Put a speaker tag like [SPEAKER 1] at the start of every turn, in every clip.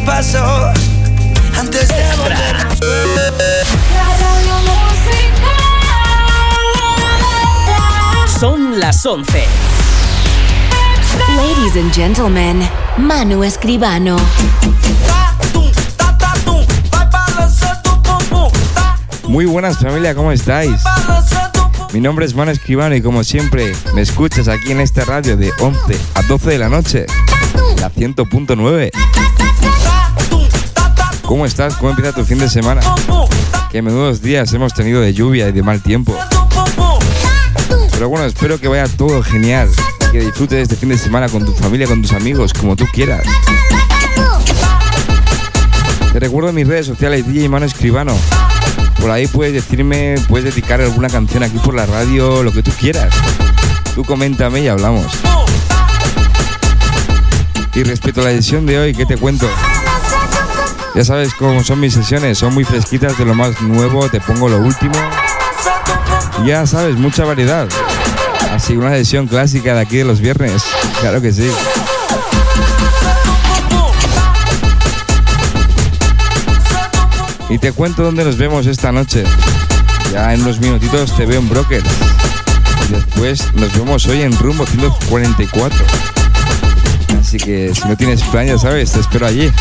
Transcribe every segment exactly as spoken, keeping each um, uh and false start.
[SPEAKER 1] pasó antes de volvernos.
[SPEAKER 2] Son las once.
[SPEAKER 3] Ladies and gentlemen, Manu Escribano.
[SPEAKER 4] Muy buenas, familia, ¿cómo estáis? Mi nombre es Manu Escribano y como siempre me escuchas aquí en esta radio de once a doce de la noche, la cien punto nueve. ¿Cómo estás? ¿Cómo empieza tu fin de semana? Qué menudos días hemos tenido de lluvia y de mal tiempo. Pero bueno, espero que vaya todo genial, que disfrutes este fin de semana con tu familia, con tus amigos, como tú quieras. Te recuerdo en mis redes sociales, D J Manu Escribano. Por ahí puedes decirme, puedes dedicar alguna canción aquí por la radio, lo que tú quieras. Tú coméntame y hablamos. Y respecto a la edición de hoy, ¿qué te cuento? Ya sabes cómo son mis sesiones, son muy fresquitas, de lo más nuevo, te pongo lo último. Ya sabes, mucha variedad. Así, una sesión clásica de aquí de los viernes. Claro que sí. Y te cuento dónde nos vemos esta noche. Ya en unos minutitos te veo en Brokers. Y después nos vemos hoy en Rumbo ciento cuarenta y cuatro. Así que si no tienes plan, ya sabes, te espero allí.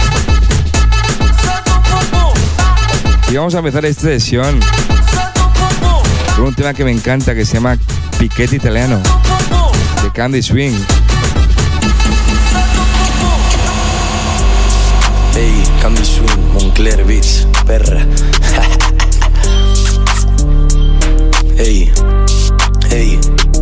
[SPEAKER 4] Y vamos a empezar esta sesión con un tema que me encanta, que se llama Piquete Italiano, de Candy Swing.
[SPEAKER 1] Hey, Candy Swing, Moncler Beats, perra. Hey, hey.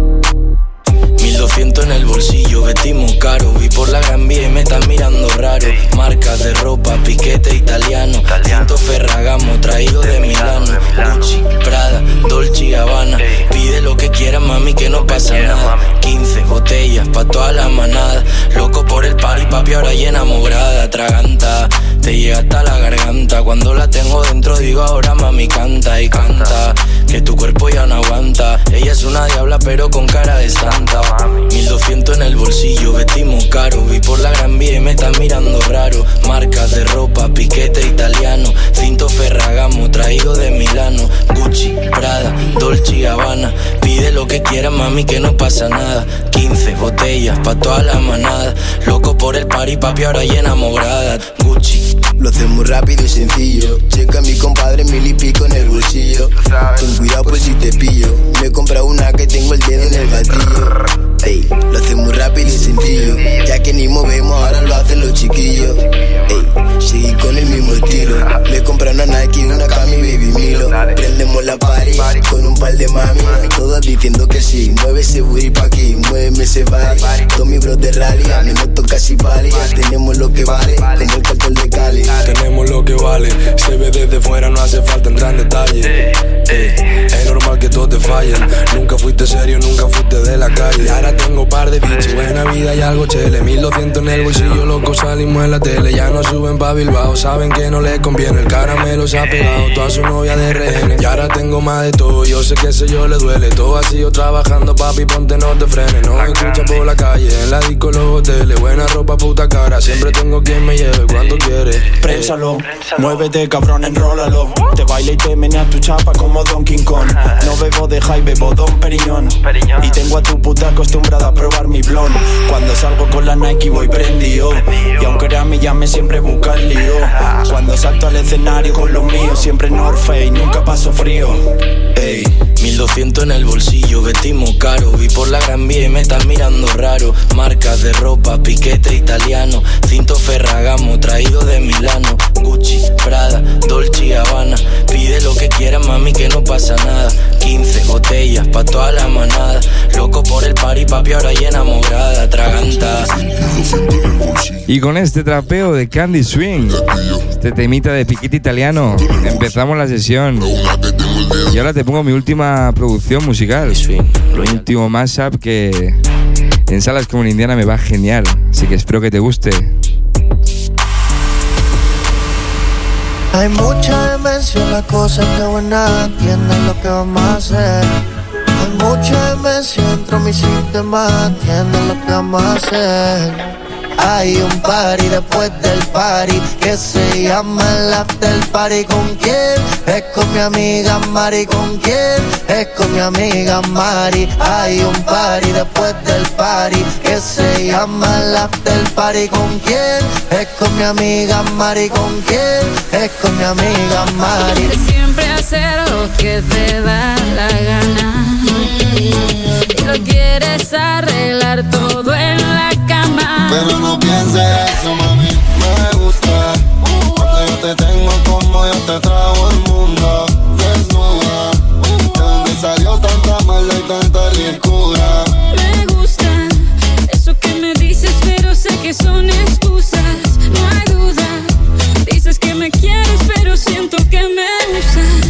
[SPEAKER 1] mil doscientos en el bolsillo, vestimos caro. Vi por la Gran Vía y me están mirando raro. Marcas de ropa, piquete italiano. Tinto Ferragamo, traído de Milano. Gucci, Prada, Dolce y Gabbana. Pide lo que quieras, mami, que no pasa nada. quince botellas pa' toda la manada. Loco por el party, papi, ahora llena morada. Traganta, te llega hasta la garganta. Cuando la tengo dentro digo ahora, mami, canta y canta. Que tu cuerpo ya no aguanta. Ella es una diabla pero con cara de santa. mil doscientos en el bolsillo, vestimos caro. Vi por la Gran Vía y me están mirando raro. Marcas de ropa, piquete italiano. Cinto Ferragamo, traído de Milano. Gucci, Prada, Dolce y Gabbana. Pide lo que quieras, mami, que no pasa nada. quince botellas pa' toda la manada. Loco por el party, papi, ahora llena morada. Gucci.
[SPEAKER 5] Lo hacemos rápido y sencillo. Checa a mi compadre, mil y pico en el bolsillo. Con cuidado por si te pillo. Me he comprado una que tengo el dedo en el gatillo. Ey, lo hacemos rápido y sencillo. Ya que ni movemos, ahora lo hacen los chiquillos. Ey, seguí con el mismo estilo. Me he comprado una Nike, una Cami, Baby Milo. Prendemos la party con un par de mami. Todos diciendo que sí. Mueve ese booty pa' aquí, muéveme ese body. Todos mis bros de rally, a mí me toca si vale. Tenemos lo que vale, como el cartel de Cali.
[SPEAKER 6] Tenemos lo que vale, se ve desde fuera, no hace falta entrar en detalle. Ey, es normal que todos te fallen. Nunca fuiste serio, nunca fuiste de la calle. Y ahora tengo par de bichos, buena vida y algo chele. mil doscientos en el bolsillo, loco, salimos en la tele. Ya no suben pa' Bilbao, saben que no les conviene. El caramelo se ha pegado, toda su novia de rehenes. Y ahora tengo más de todo, yo sé que ese yo le duele. Todo ha sido trabajando, papi, ponte, no te frenes. No me escuchan por la calle, en la disco, los hoteles. Buena ropa, puta cara, siempre tengo quien me lleve cuando quiere.
[SPEAKER 7] Prénsalo, muévete cabrón, enrólalo. Te baila y te menea tu chapa como Donkey Kong. No bebo de high, bebo Don Periñón. Y tengo a tu puta acostumbrada a probar mi blon. Cuando salgo con la Nike voy prendido. Y aunque era mi llame siempre busca el lío. Cuando salto al escenario con los míos siempre North Face, nunca paso frío.
[SPEAKER 1] Ey, mil doscientos en el bolsillo, vestimos caro. Vi por la Gran Vía y me están mirando raro. Marcas de ropa, piquete italiano. Cinto Ferragamo, traído de Milano. Gucci, Prada, Dolce y Gabbana. Pide lo que quieras, mami, que no pasa nada. quince botellas pa' toda la manada. Loco por el party, papi, ahora llena morada. Traganta.
[SPEAKER 4] Y con este trapeo de Candy Swing, este temita de piquete italiano, empezamos la sesión. Y ahora te pongo mi última producción musical, mi último mashup que en salas como en Indiana me va genial. Así que espero que te guste.
[SPEAKER 8] Hay mucha demencia en la cosa que buena entienden lo que vamos a hacer. Hay mucha demencia dentro de mi sistema, entienden lo que vamos a hacer. Hay un party después del party que se llama el after party. ¿Con quién? Es con mi amiga Mari. ¿Con quién? Es con mi amiga Mari. Hay un party después del party que se llama el after party. ¿Con quién? Es con mi amiga Mari. ¿Con quién? Es con mi amiga Mari.
[SPEAKER 9] Quieres siempre hacer lo que te da la gana y lo quieres arreglar todo en la cama.
[SPEAKER 10] Pero no pienses eso, mami, me gusta cuando yo te tengo como yo te trago el mundo desnuda. ¿De dónde salió tanta maldad y tanta ricura?
[SPEAKER 9] Me gusta eso que me dices, pero sé que son excusas. No hay duda, dices que me quieres, pero siento que me usas.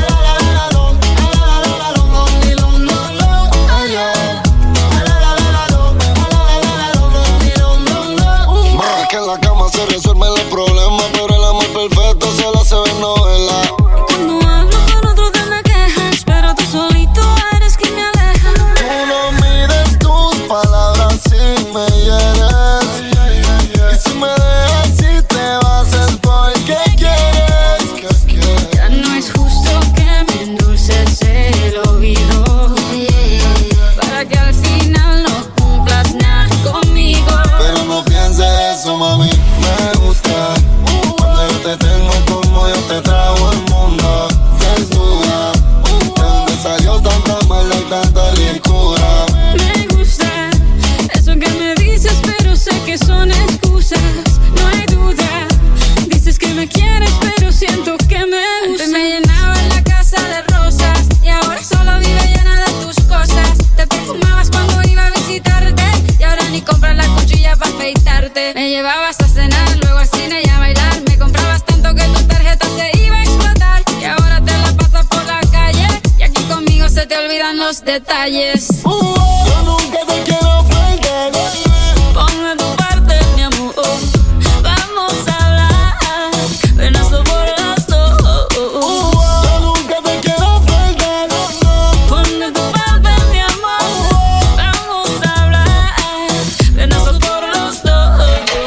[SPEAKER 10] Que en la cama se resuelven los problemas, pero el amor perfecto solo se ve en novela.
[SPEAKER 9] Cuando hablo con otro te me quejas, pero tú solito eres quien me aleja.
[SPEAKER 10] Tú no mides tus palabras si me hieres, y si me dejas si te vas es porque quieres.
[SPEAKER 9] Ya no es justo que me endulces el oído para que al final no cumplas nada conmigo.
[SPEAKER 10] Pero no pienses eso, mami, me gusta cuando yo te tengo como yo te trago el mundo desnuda. ¿De dónde salió tanta maldad y tanta ricura?
[SPEAKER 9] Me gusta eso que me dices, pero sé que son excusas. No hay duda, dices que me quieres, pero siento que me usas. Antes me llenaba la casa de rosas y ahora solo vive llena de tus cosas. Te perfumabas cuando iba a visitarte y ahora ni compras la cuchilla para afeitarte. Me llevabas a cenar, luego al cine y a bailar. Me comprabas tanto que tu tarjeta se iba a explotar y ahora te la pasas por la calle y aquí conmigo se te olvidan los detalles.
[SPEAKER 10] Uh, yo nunca te quiero perder.
[SPEAKER 9] Ponme tu parte, mi amor. Vamos a hablar, ven a por las dos.
[SPEAKER 10] Uh, yo nunca te quiero perder.
[SPEAKER 9] Ponme tu parte, mi amor. Vamos a hablar, ven a por los dos.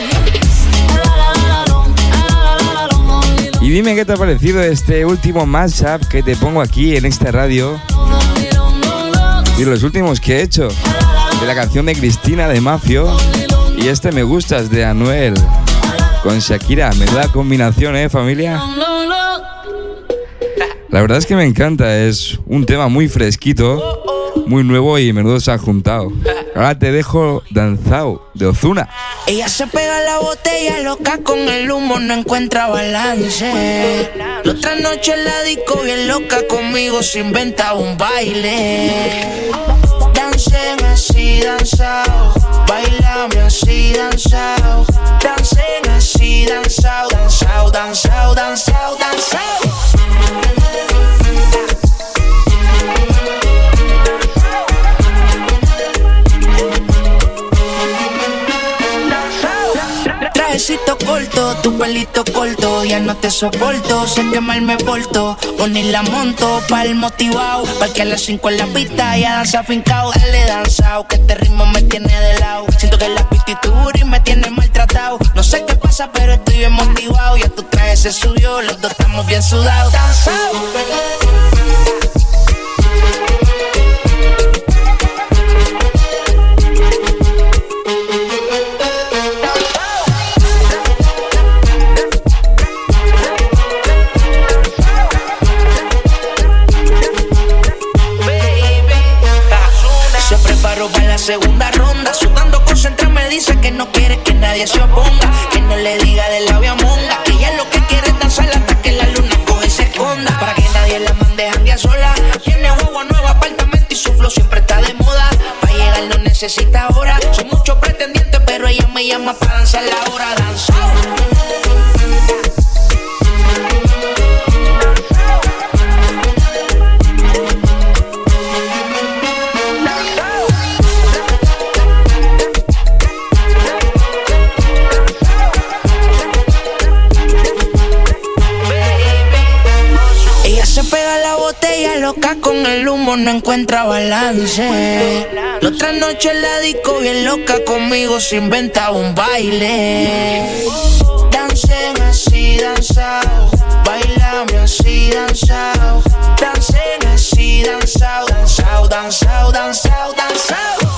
[SPEAKER 4] Y dime qué te ha parecido este último mashup que te pongo aquí en esta radio. Y los últimos que he hecho. De la canción de Cristina de Mafio. Y este Me Gustas de Anuel. Con Shakira. Menuda combinación, ¿eh, familia? La verdad es que me encanta. Es un tema muy fresquito, muy nuevo y menudo se ha juntado. Ahora te dejo Danzao de Ozuna.
[SPEAKER 11] Ella se pega la botella loca con el humo, no encuentra balance. La otra noche en la disco bien loca conmigo se inventa un baile. Dancen así, danzao, bailame así, danzao. Dancen así, danzao, danzao, danzao, danzao, danzao. Trajecito corto, tu pelito corto, ya no te soporto, sé que mal me porto, poner la monto pa'l motivao, pa' que a las cinco en la pista ya danza fincao, dale danzao, que este ritmo me tiene de lado, siento que la pititura y me tiene maltratado, no sé qué pasa pero estoy bien motivado, ya tu traje se subió, los dos estamos bien sudados, danzao. Segunda ronda, sudando concentrada me dice que no quiere que nadie se oponga, que no le diga de la monga, que ella lo que quiere es danzar hasta que la luna coge y se esconda, para que nadie la mande janguear sola, tiene huevo nuevo apartamento y su flow siempre está de moda, para llegar no necesita hora, son muchos pretendientes pero ella me llama para danzar la hora, danzar. loca con el humo, no encuentra balance. La otra noche en la disco bien loca conmigo se inventaba un baile. Dancen así, danzao. Bailame así, danzao. Dancen así, danzao. Danzao, danzao, danzao, danzao.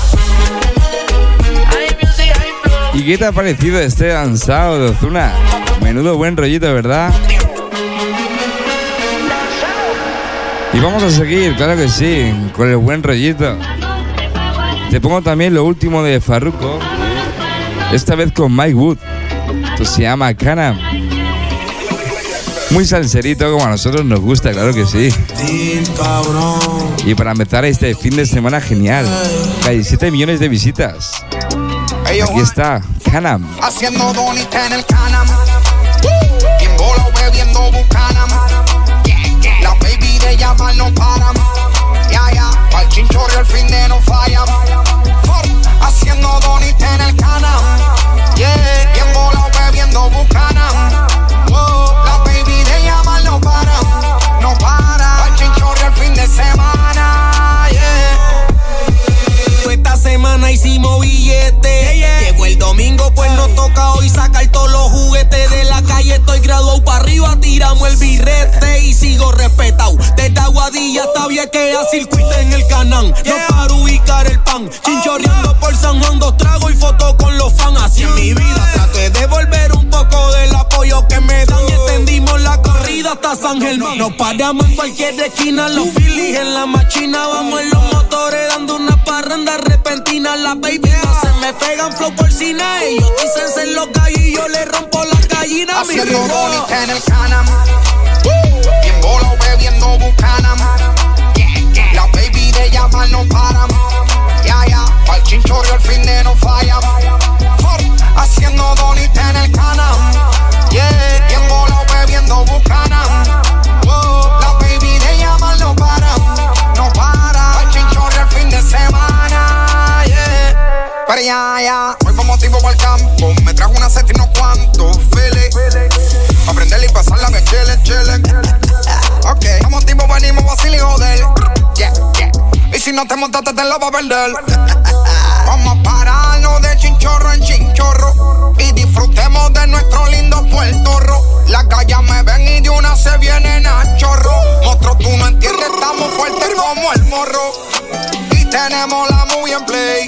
[SPEAKER 4] ¿Y qué te ha parecido este danzao de Ozuna? Menudo buen rollito, ¿verdad? Y vamos a seguir, claro que sí, con el buen rollito. Te pongo también lo último de Farruko, esta vez con Mike Wood. Esto se llama Canam. Muy salserito, como a nosotros nos gusta, claro que sí. Y para empezar este fin de semana genial, diecisiete millones de visitas. Aquí está, Canam.
[SPEAKER 12] Haciendo donita en el Canam. Bien volado bebiendo Bucanam. La baby de llamar no paran. Ya, ya, pa'l chinchorro el fin de no fallan. Haciendo donita en el Canam. Yeah, bien volado bebiendo Bucanam. La baby de llamar no paran. No para, pa'l chinchorro el fin de semana. Yeah.
[SPEAKER 13] Esta semana hicimos billetes. Llegó el domingo, pues nos toca hoy sacar todos los juguetes de la calle. Estoy graduado para arriba, tiramos el birrete y sigo respetado. Desde Aguadilla hasta Vieques a circuito en el Canán. No para ubicar el pan, chinchorreando por San Juan, dos tragos y fotos con los fans. Así en mi vida traté de devolver un poco del apoyo que me dan y extendimos la corrida hasta San Germán. Nos paramos en cualquier esquina, los Phillies en la machina. Vamos en los motores dando una parranda repentina. Las baby no se me pegan flow por cine. Ellos dicen ser los gallos y yo le rompo las gallinas.
[SPEAKER 12] Haciendo bonita en el Canam. Bien volado bebiendo Bucanam. La baby de llamar no paran. Ya, ya, pa'l chinchorro el fin de no fallan. Haciendo bonita en el Canam. Yeah, bien volado bebiendo Bucanam. La baby de llamar no paran. No para, pa'l chinchorro el fin de semana. Yeah, pero ya, ya. Voy como tipo pa'l campo. Me trajo una set y no cuanto. Fele. Aprenderle y pasarla que chile, chile. Ok, como tipo venimos vacil y joder. Yeah, yeah. Y si no te montaste te la vas a perder. Vamos a pararnos de chinchorro en chinchorro y disfrutemos de nuestro lindo Puerto Rico. Las gallas me ven y de una se vienen a chorro. Monstruo, tú no entiendes, estamos fuertes como el morro. Y tenemos la muy en play.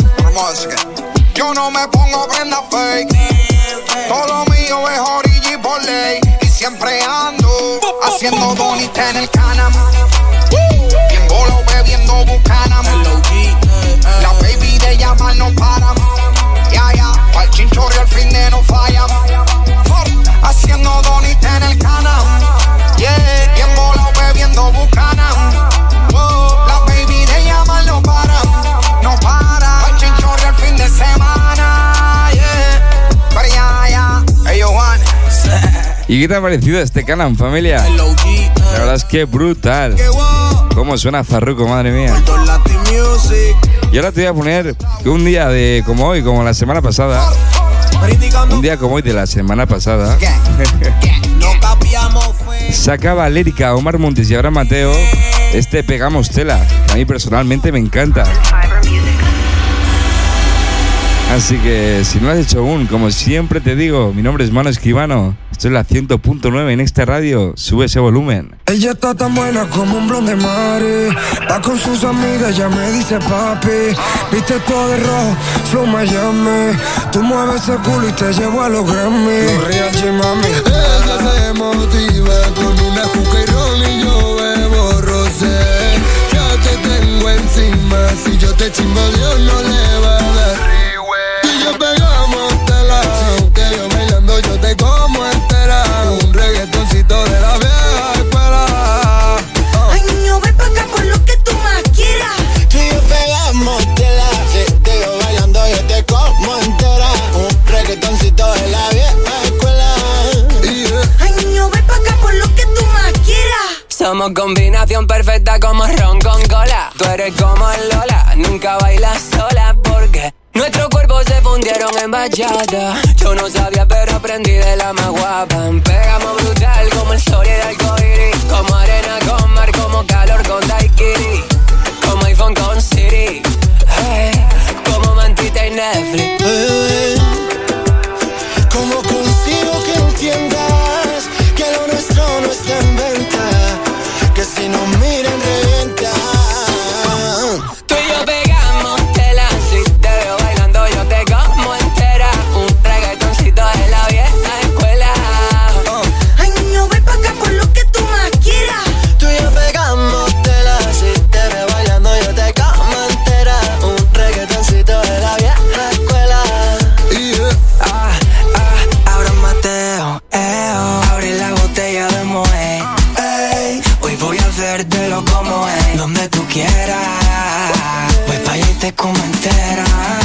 [SPEAKER 12] Yo no me pongo prenda fake. Todo lo mío es origi por ley. Y siempre ando haciendo bonita en el Canam. Bien volado bebiendo Bucanam. La baby de llamar no paran. Ya, ya, pa'l chinchorro el fin de no fallan. Haciendo bonita en el Canam. Yeah, bien volado bebiendo Bucanam. La baby de llamar no paran. No para, pa'l chinchorro el fin de semana. Yeah, pero ya, ya, hey yo Juan.
[SPEAKER 4] ¿Y qué te ha parecido este Canam, familia? La verdad es que brutal. Cómo suena Farruko, madre mía. Y ahora te voy a poner que un día de como hoy, como la semana pasada. Un día como hoy de la semana pasada. Sacaba Lérica, Omar Montes y ahora Mateo. Este Pegamos Tela, que a mí personalmente me encanta. Así que si no lo has hecho aún, como siempre te digo, mi nombre es Manu Escribano. Esto es la cien punto nueve en esta radio. Sube ese volumen.
[SPEAKER 14] Ella está tan buena como un blon de mare. Va con sus amigas, ya me dice papi. Viste todo de rojo, flow Miami. Tú mueves ese culo y te llevo a los Grammy. Los real G, mami.
[SPEAKER 10] Ella se motiva con una juca y ron y yo bebo rosé. Ya te tengo encima, si yo te chimbo Dios no le va a dar. Y yo pegamos tela, que yo bailando yo te como entera. Un reggaetoncito de la vieja escuela.
[SPEAKER 11] Oh. Ay niño, ven pa' acá por lo que tú más quieras.
[SPEAKER 5] Tú y yo pegamos tela, si te yo bailando yo te como entera. Un reggaetoncito de la vieja escuela.
[SPEAKER 11] Yeah. Ay niño, ven pa' acá por lo que tú más quieras.
[SPEAKER 15] Somos combinación perfecta como ron con cola. Tú eres como Lola, nunca bailas sola porque nuestros cuerpos se fundieron en bachata. Yo no sabía pero aprendí de la más guapa. Pegamos brutal como el sol y el arcoíris. Como arena con mar, como calor con daiquiri. Como iPhone con Siri. Hey. Netflix.
[SPEAKER 10] Bebé, ¿cómo consigo que entiendas que lo nuestro no está en venta? Que si nos miran reventa.
[SPEAKER 15] Tú y yo pegamos tela, si te veo bailando yo te como entera. Un reggaetoncito de la vieja escuela.
[SPEAKER 11] Ay, niño, ven pa' acá por lo que tú más quieras.
[SPEAKER 10] Tú y yo pegamos tela, si te veo bailando yo te como entera. Un reggaetoncito de la vieja escuela. Yeah.
[SPEAKER 15] Ah, ah, ahora Mateo, eo. Abre la botella de Moe. Ey, hoy voy a hacértelo como es, donde tú quieras. Voy pa' allá y te como entera.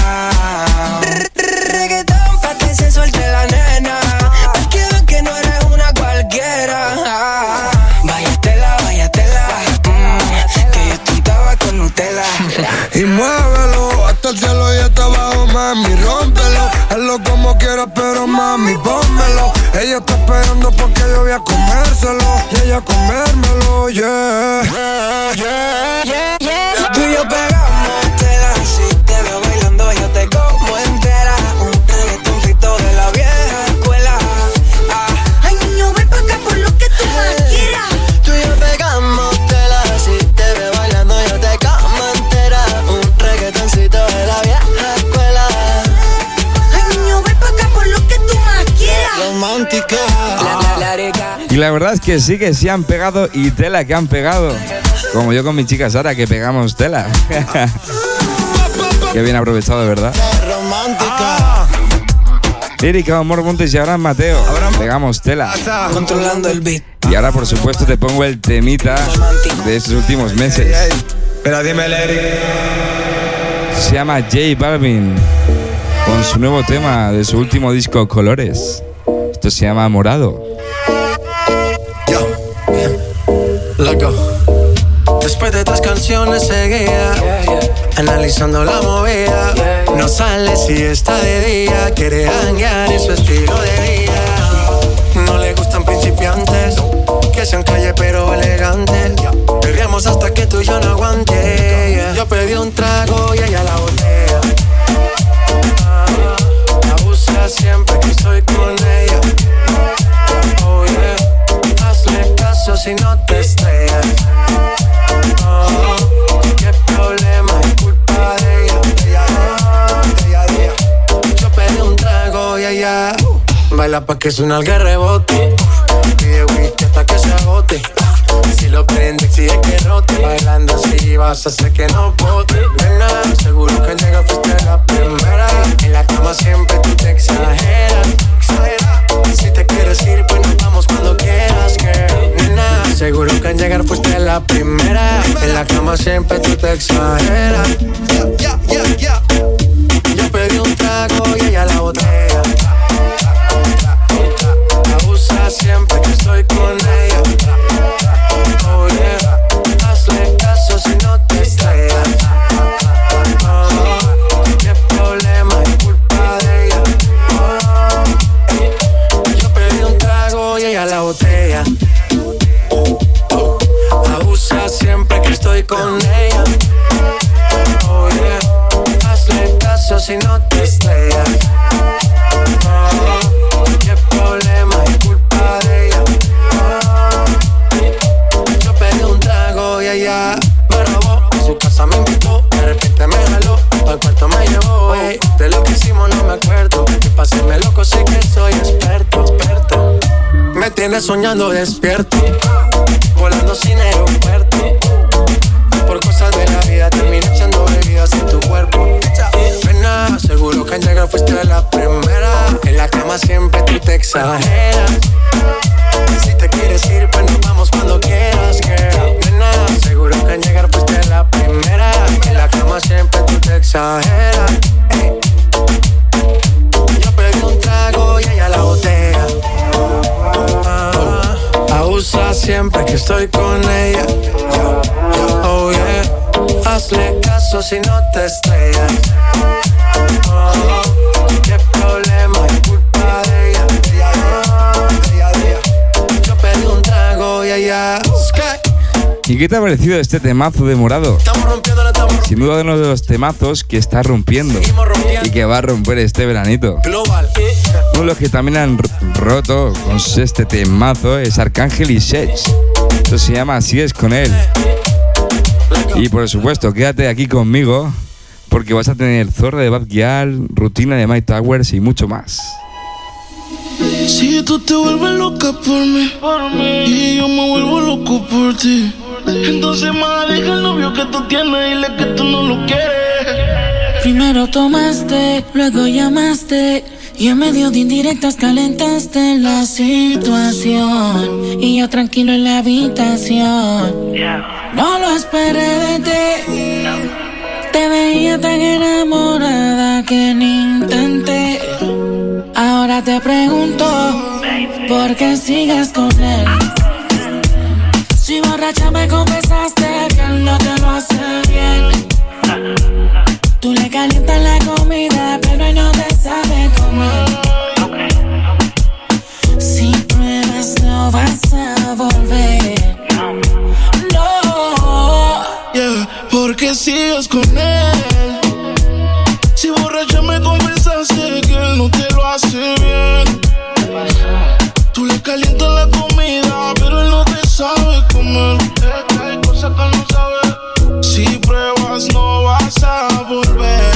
[SPEAKER 15] Reggaetón pa' que se suelte la nena, pa' que vean que no eres una cualquiera. Váyatela, váyatela, mm, que yo estuntaba con Nutella.
[SPEAKER 14] Y muévelo hasta el cielo y hasta abajo, mami, rómpelo. Hazlo como quieras, pero mami, pónmelo. Ella está esperando porque yo voy a comérselo y ella a comérmelo, yeah. Yeah, yeah, yeah, yeah.
[SPEAKER 15] Tú y yo pegamos tela, si te veo bailando yo te como entera. Un reggaetoncito de la vieja escuela. Ah.
[SPEAKER 11] Ay, niño, ven pa' acá por lo que tú más quieras.
[SPEAKER 10] Tú y yo pegamos tela, si te veo bailando yo te como entera. Un reggaetoncito de la vieja escuela.
[SPEAKER 11] Ay, niño, ven pa' acá por lo que tú más quieras.
[SPEAKER 10] Romántica.
[SPEAKER 15] La, la, la,
[SPEAKER 4] Y la verdad es que sí que sí han pegado y tela que han pegado. Como yo con mi chica Sara, que pegamos tela. Qué bien aprovechado, de verdad.
[SPEAKER 10] Romántica.
[SPEAKER 4] Lírica, Amor Montes y ahora Mateo. Pegamos tela.
[SPEAKER 15] controlando el beat.
[SPEAKER 4] Y ahora, por supuesto, te pongo el temita de estos últimos meses.
[SPEAKER 14] Pero dime, Eric.
[SPEAKER 4] Se llama J Balvin, con su nuevo tema de su último disco, Colores. Esto se llama Morado.
[SPEAKER 16] Loco. Después de tres canciones seguía, analizando la movida. No sale si está de día, quiere hanguear en su estilo de vida. No le gustan principiantes, que sean calle pero elegantes. Perreamos hasta que tú y yo no aguante. Yo pedí un trago y ella la botella. Abusa siempre que estoy con ella. Oh yeah, hazle caso si no te estrellas. Oh, qué problema, es culpa de ella. De ella, de ella. Yo pedí un trago y ella baila pa' que suena el rebote. Pide whisky hasta que se agote. Si lo prende, exige que rote. Bailando así vas a hacer que no bote. Nena, seguro que al llegar fuiste la primera. En la cama siempre tú te exageras. Exageras. Si te quieres ir, pues nos vamos cuando quieras, girl. Nena, seguro que al llegar fuiste la primera. En la cama siempre tú te exageras. Yeah, yeah, yeah, yeah. Yo pedí un trago y ella la botella. Abusa siempre que estoy con ella. Oh yeah, hazle caso si no te estrellas. Oh, qué problema, es culpa de ella. Oh, yo pedí un trago y ella la botella. Abusa siempre que estoy con ella. Oh yeah, hazle caso si no te estrellas. Oh, qué problema, es culpa de ella. Oh, yo pedí un trago y ella me robó. A su casa me invitó, de repente me jaló, al cuarto me llevó. Ey, de lo que hicimos no me acuerdo. Y pa' hacerme loco sé que soy experto, experto. Me tienes soñando despierto, volando sin aeropuerto. Por cosas de la vida terminé echando bebidas en tu cuerpo. Pena, seguro que al llegar fuiste la primera. En la cama siempre tú te exageras. Si te quieres ir, pues nos vamos cuando quieras, girl. Nena, seguro que al llegar fuiste la primera. En la cama siempre tú te exageras. Ey. Yo pedí un trago y ella la botella. Ah, abusa siempre que estoy con ella. Oh yeah, hazle caso si no te estrellas. Oh, qué problema, es culpa de ella. De ella, de ella. Yo pedí un trago y ella.
[SPEAKER 4] ¿Y qué te ha parecido este temazo de Morado? Sin duda uno de los temazos que está rompiendo. y que va a romper este veranito.
[SPEAKER 13] Global.
[SPEAKER 4] Uno de los que también han roto con este temazo es Arcángel y Sech. Esto se llama Sigues con él. Y por supuesto, quédate aquí conmigo porque vas a tener Zorra de Bad Gyal, rutina de Mike Towers y mucho más.
[SPEAKER 17] Si tú te vuelves loca por mí, por mí y yo me vuelvo loco por ti, entonces más deja el novio que tú tienes y dile que tú no lo quieres.
[SPEAKER 9] Primero tomaste, luego llamaste y en medio de indirectas calentaste la situación y yo tranquilo en la habitación. No lo esperé de ti, te veía tan enamorada que ni intenté. Ahora te pregunto, ¿por qué sigues con él? Si borracha me confesaste que él no te lo hace bien. Tú le calientas la comida, pero él no te sabe comer. Si pruebas no vas a volver. No.
[SPEAKER 17] Yeah, ¿por qué sigues con él? Si borracha me confesaste que él no te lo hace bien. Tú le calientas la comida, pero él no te sabe comer. Hay cosas que él no sabe. Si pruebas no vas a volver.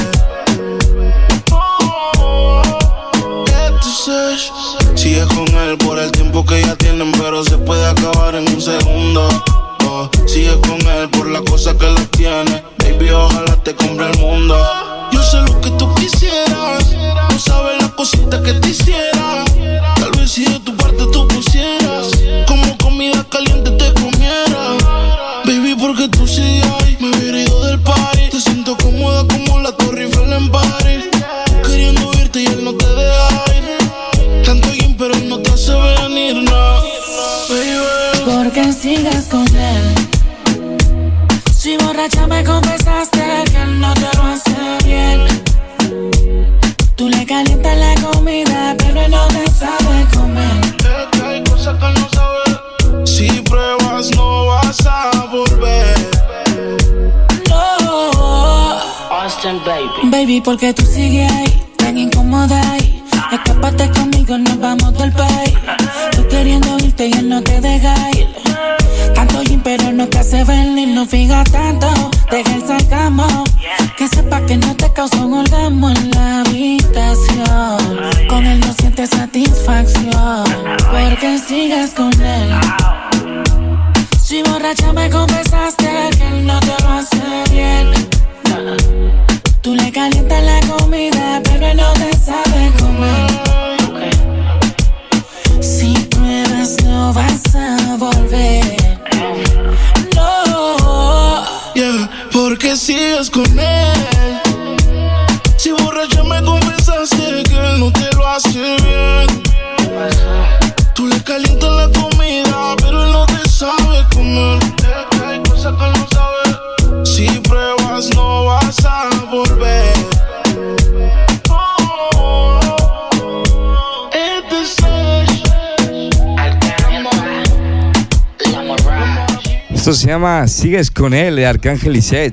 [SPEAKER 17] Oh, entonces sigues con él por el tiempo que ya tienen, pero se puede acabar en un segundo. Oh, sigues con él por la cosa que él tiene. Baby, ojalá te compre el mundo. Yo sé lo que tú quisieras, no sabes las cositas que te hiciera. Tal vez si de tu parte tú pusieras, como comida caliente te comiera. Baby, porque tú sigues ahí, me hubiera ido del party. Te siento cómoda como la Torre Eiffel en París. Queriendo irte y él no te deja ir. Tanto bien, pero él no te hace venir, no. Baby,
[SPEAKER 9] ¿por qué sigues con él? Si borracha me confesaste que él no te lo hace bien. Tú le calientas la comida, pero él no te sabe comer.
[SPEAKER 17] Hay cosas que él no sabe. Si pruebas no vas a volver.
[SPEAKER 9] No.
[SPEAKER 11] Austin, baby.
[SPEAKER 9] Baby, porque tú sigues ahí, tan incómoda ahí. Escápate conmigo, nos vamos del país. Tú queriendo irte y él no te deja ir. Tanto gym, pero no te hace venir. No fijas tanto, deja el sarcasmo. Que sepa que no te causa un orgasmo en la habitación. Con él no sientes satisfacción. ¿Por qué sigues con él? Si borracha me confesaste que él no te lo hace bien. Tú le calientas la comida, pero él no te sabe comer. Si pruebas no vas a volver. No.
[SPEAKER 17] Yeah, ¿por qué sigues con él? Si borracha me confesaste que él no te lo hace bien. Tú le calientas la comida, pero él no te sabe comer. Hay cosas que él no sabe. Si pruebas no vas a volver. Oh,
[SPEAKER 4] esto se llama Sigues con él de Arcángel y Sech.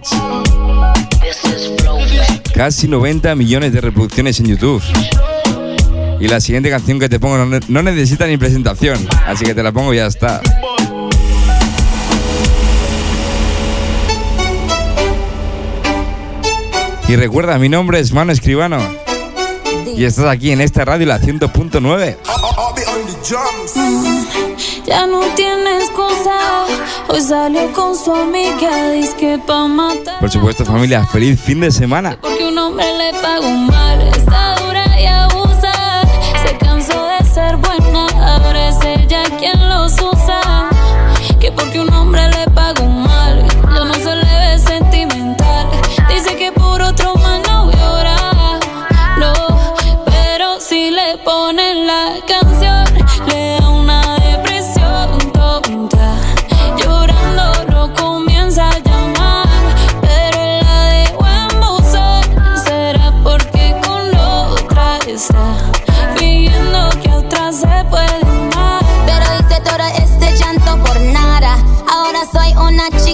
[SPEAKER 4] Casi noventa millones de reproducciones en YouTube. Y la siguiente canción que te pongo no, no necesita ni presentación, así que te la pongo y ya está. Y recuerda, mi nombre es Manu Escribano y estás aquí en esta radio, la cien punto nueve.
[SPEAKER 9] Ya no tiene excusa, hoy salió con su amiga, dice que pa' matar.
[SPEAKER 4] Por supuesto, familia, feliz fin de semana.
[SPEAKER 9] Porque un hombre le pagó mal, está dura y abusa. Se cansó de ser buena, ahora es ella quien los usa. Que porque un hombre le pagó mal, yo no se le ve sentimental. Dice que por otro más no llora, no. Pero si le ponen la canción, le da una depresión tonta. Llorando no comienza a llamar, pero él la dejó en buzón. Será porque con otra está fingiendo que a otra se puede amar.
[SPEAKER 18] Pero dice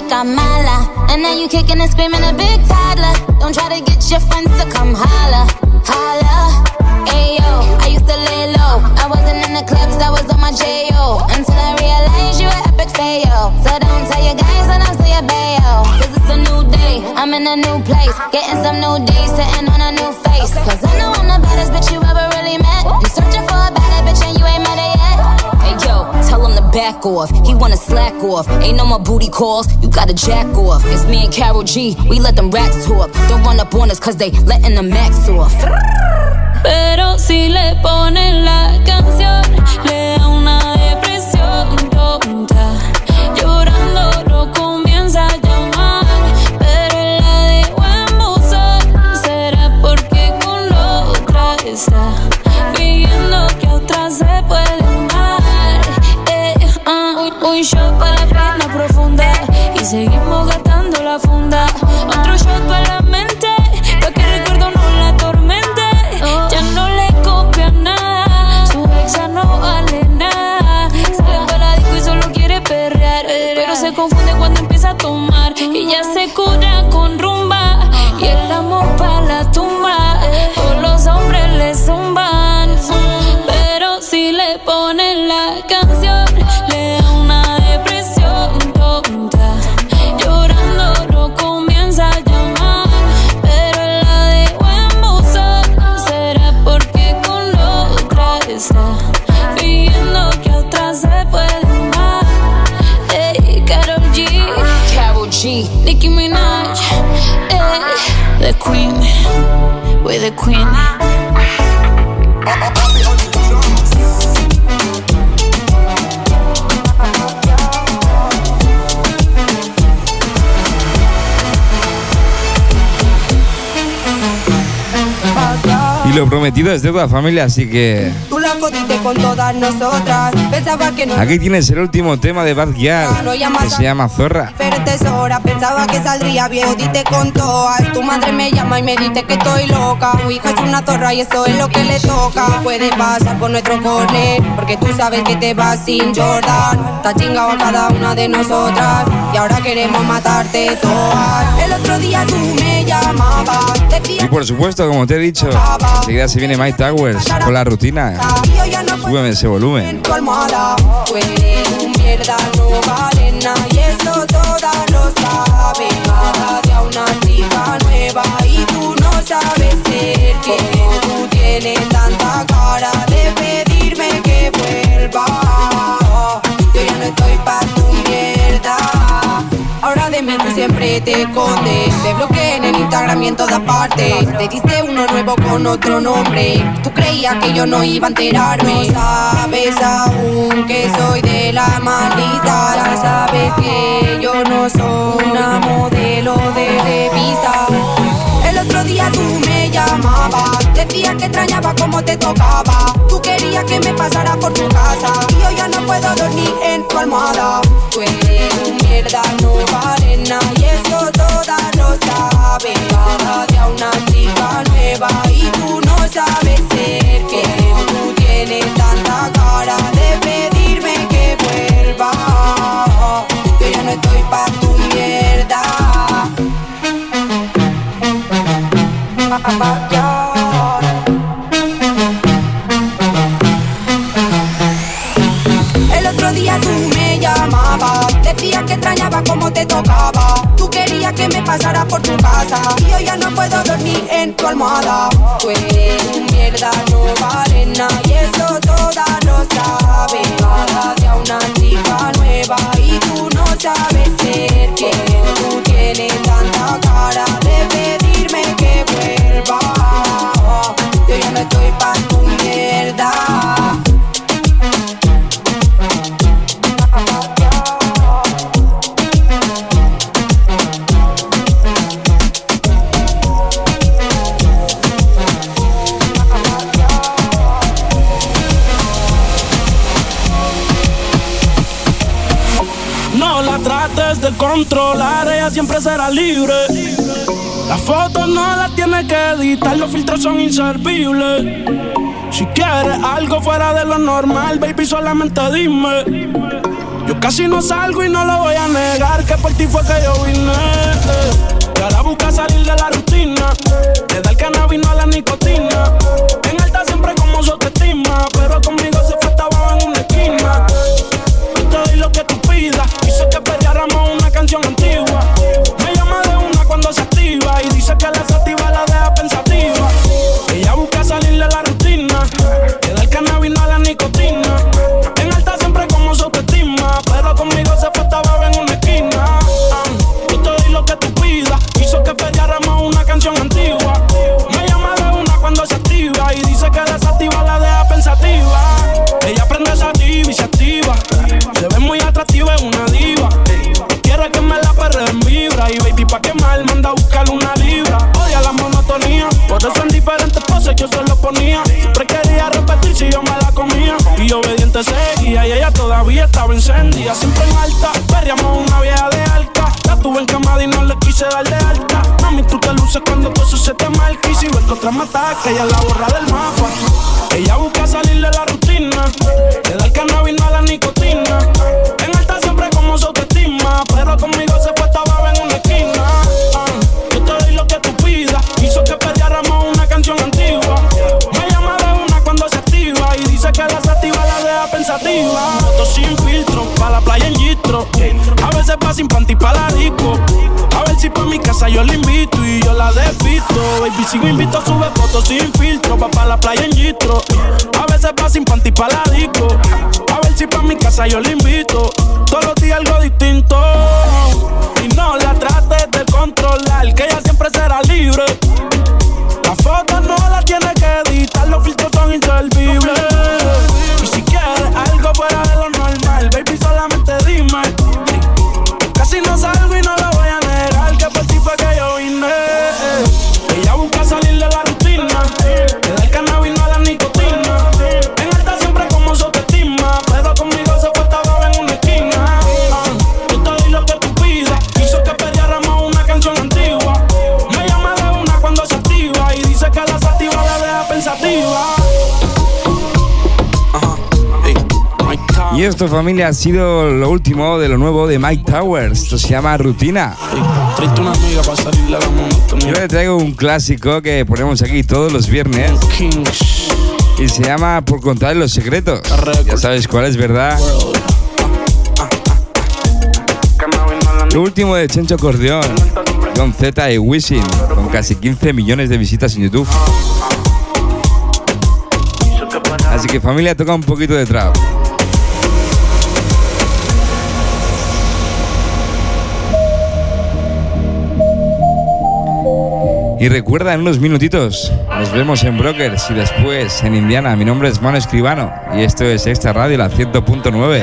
[SPEAKER 18] like I'm mala. And now you kicking and screaming a big toddler. Don't try to get your friends to come holla, holla. Ayo, I used to lay low. I wasn't in the clubs, I was on my J O. Until I realized you were epic fail. So don't tell your guys that I'm still your bayo. Cause it's a new day, I'm in a new place. Getting some new days, sitting on a new face. Cause I know I'm the baddest bitch you ever really met. You searching for a better bitch and you ain't met her yet. Hey yo, tell him to back off. He wanna slack off. Ain't no more booty calls, you gotta jack off. It's me and Karol G, we let them racks talk. Don't run up on us cause they letting the max off.
[SPEAKER 9] Pero si le ponen la canción, le da una depresión tonta. Llorando no comienza a llamar, pero él la dejó en buzón. ¿Será porque con la otra está fingiendo que a otra se puede amar? Eh, uh, un shot para la pena profunda y seguimos gastando la funda. Otro shot para la mente, pa' que el recuerdo no la atormente. Ya no le copia nada, su ex ya no vale nada. Sale para la disco y solo quiere perrear, pero se confunde cuando empieza a tomar. Y ya se cura con rumba y el amor pa' la tumba. Todos los hombres le zumban, pero si le ponen la canción, le da una depresión tonta. Llorando no comienza a llamar, pero él la dejó en buzón. ¿Será porque con la otra está fingiendo que a otra se puede amar? Hey, Karol G, Karol G, Nicki Minaj, hey, the queen, we're the queen.
[SPEAKER 4] Y lo prometido es deuda, familia, así que...
[SPEAKER 19] Tú la jodiste con todas nosotras. Pensaba que no...
[SPEAKER 4] Aquí tienes el último tema de Bad Gyal, que se llama Zorra.
[SPEAKER 19] Diferentes horas, pensaba que saldría bien. Jodiste con todas. Tu madre me llama y me dice que estoy loca. Tu hija es una zorra y eso es lo que le toca. No puede pasar por nuestro corner, porque tú sabes que te vas sin Jordan. Está chingado a cada una de nosotras y ahora queremos matarte todas. El otro día tú me llamabas.
[SPEAKER 4] Y por supuesto, como te he dicho, enseguida se viene Mike Towers con la rutina. Súbeme ese volumen.
[SPEAKER 19] Tu almohada, tú eres un mierda, no vale nada y eso todas lo saben. Cada día una chica nueva y tú no sabes ser quien. Tú tienes tanta cara de pedirme que vuelva. Yo ya no estoy pa' tu mierda. Ahora de mí tú siempre te escondes. Te bloqueé en Instagram y en todas partes. Te diste uno nuevo con otro nombre. Tú creías que yo no iba a enterarme. No sabes aún que soy de la maldita. Ya sabes que yo no soy una modelo de revista. El otro día tú me llamabas, decías que extrañaba como te tocaba. Tú querías que me pasara por tu casa y yo ya no puedo dormir en tu almohada. Tú eres un mierda, no vale nada y eso todas lo saben. Cada día una chica nueva y tú no sabes ser que tú tienes tanta cara de pedirme que vuelva. Yo ya no estoy pa' tu mierda. El otro día tú me llamabas, decías que extrañaba como te tocaba. Tú querías que me pasara por tu casa y yo ya no puedo dormir en tu almohada. Tú eres un mierda, no vale nada y eso todas lo saben. Cada día una chica nueva y tú no sabes ser quien. Tú tienes tanta cara de pedirme que vuelva. Yo ya no estoy pa' tu mierda.
[SPEAKER 20] No la trates de controlar, ella siempre será libre. Las fotos no las tienes que editar, los filtros son inservibles. Si quieres algo fuera de lo normal, baby, solamente dime. Yo casi no salgo y no lo voy a negar, que por ti fue que yo vine. Y ahora busca salir de la rutina, le da el cannabis, no a la nicotina. En alta siempre como su autoestima, pero conmigo se fue, estaba en una esquina. Yo te doy lo que tú pidas, hizo que perdiéramos una canción antigua. Me llama de una cuando se activa y dice que la sativa la deja pensativa. Ella busca salir de la rutina, le da el cannabis, no a la nicotina. En alta siempre como su autoestima, pero conmigo se fue, estaba en una esquina. Yo te doy lo que tú pidas, hizo que perdiéramos una canción antigua. Me llama de una cuando se activa y dice que la sativa la deja pensativa. Ella prende sativa y se activa, se ve muy atractiva, es una diva. Quiere que me la perre en vibra y baby pa' quemar manda a buscar una libra. Odia la monotonía, por eso en diferentes poses yo se lo ponía. Siempre quería repetir si yo me la comía y obediente seguía y ella todavía estaba encendida. Siempre en alta, perreamos una vieja de alta. La tuve encamada y no le quise dar de alta. Mami, tú te luces cuando todo eso se te marca y si ves que otra me ataca, ella es la borra del mapa. Ella busca salir de la rutina, le da el cannabis, no a la nicotina. En alta siempre como su autoestima, pero conmigo se fue, estaba en una esquina. Uh, yo te doy lo que tú pidas, hizo que perdiéramos una canción antigua. Me llama de una cuando se activa y dice que la sativa la deja pensativa. Fotos sin filtro, pa' la playa en Gistro. A veces va sin panty pa' la disco. A ver si pa' mi casa yo la invito y yo la despisto. Baby, sigo invito, sube fotos sin filtro, va pa' la playa en Gistro. A veces va sin panty pa' la disco. A ver si pa' mi casa yo la invito. Todos los días algo distinto. Y no la trates de controlar, que ella siempre será libre. La foto no la tiene que editar, los filtros son inservibles. Y si quieres algo fuera de lo normal, baby, solamente dime. Casi no salgo y no lo voy a negar, que por ti fue que yo vine. Ella busca salir de la rutina, le da el cannabis, no a la nicotina. En alta siempre como su autoestima, pero conmigo se fue, estaba en una esquina. Yo te doy lo que tú pidas, hizo que perdiéramos una canción antigua. Me llama de una cuando se activa y dice que la sativa la deja pensativa.
[SPEAKER 4] Y esto, familia, ha sido lo último de lo nuevo de Mike Towers. Esto se llama Rutina.
[SPEAKER 20] Una amiga para salir a la monotonía.
[SPEAKER 4] Yo le traigo un clásico que ponemos aquí todos los viernes y se llama Por contar los secretos. Ya sabes cuál es, ¿verdad? Lo último de Chencho Corleone, Don Z y Wisin, con casi quince millones de visitas en YouTube. Así que, familia, toca un poquito de trap. Y recuerda, en unos minutitos nos vemos en Brokers y después en Indiana. Mi nombre es Manu Escribano y esto es Extra Radio, la cien punto nueve.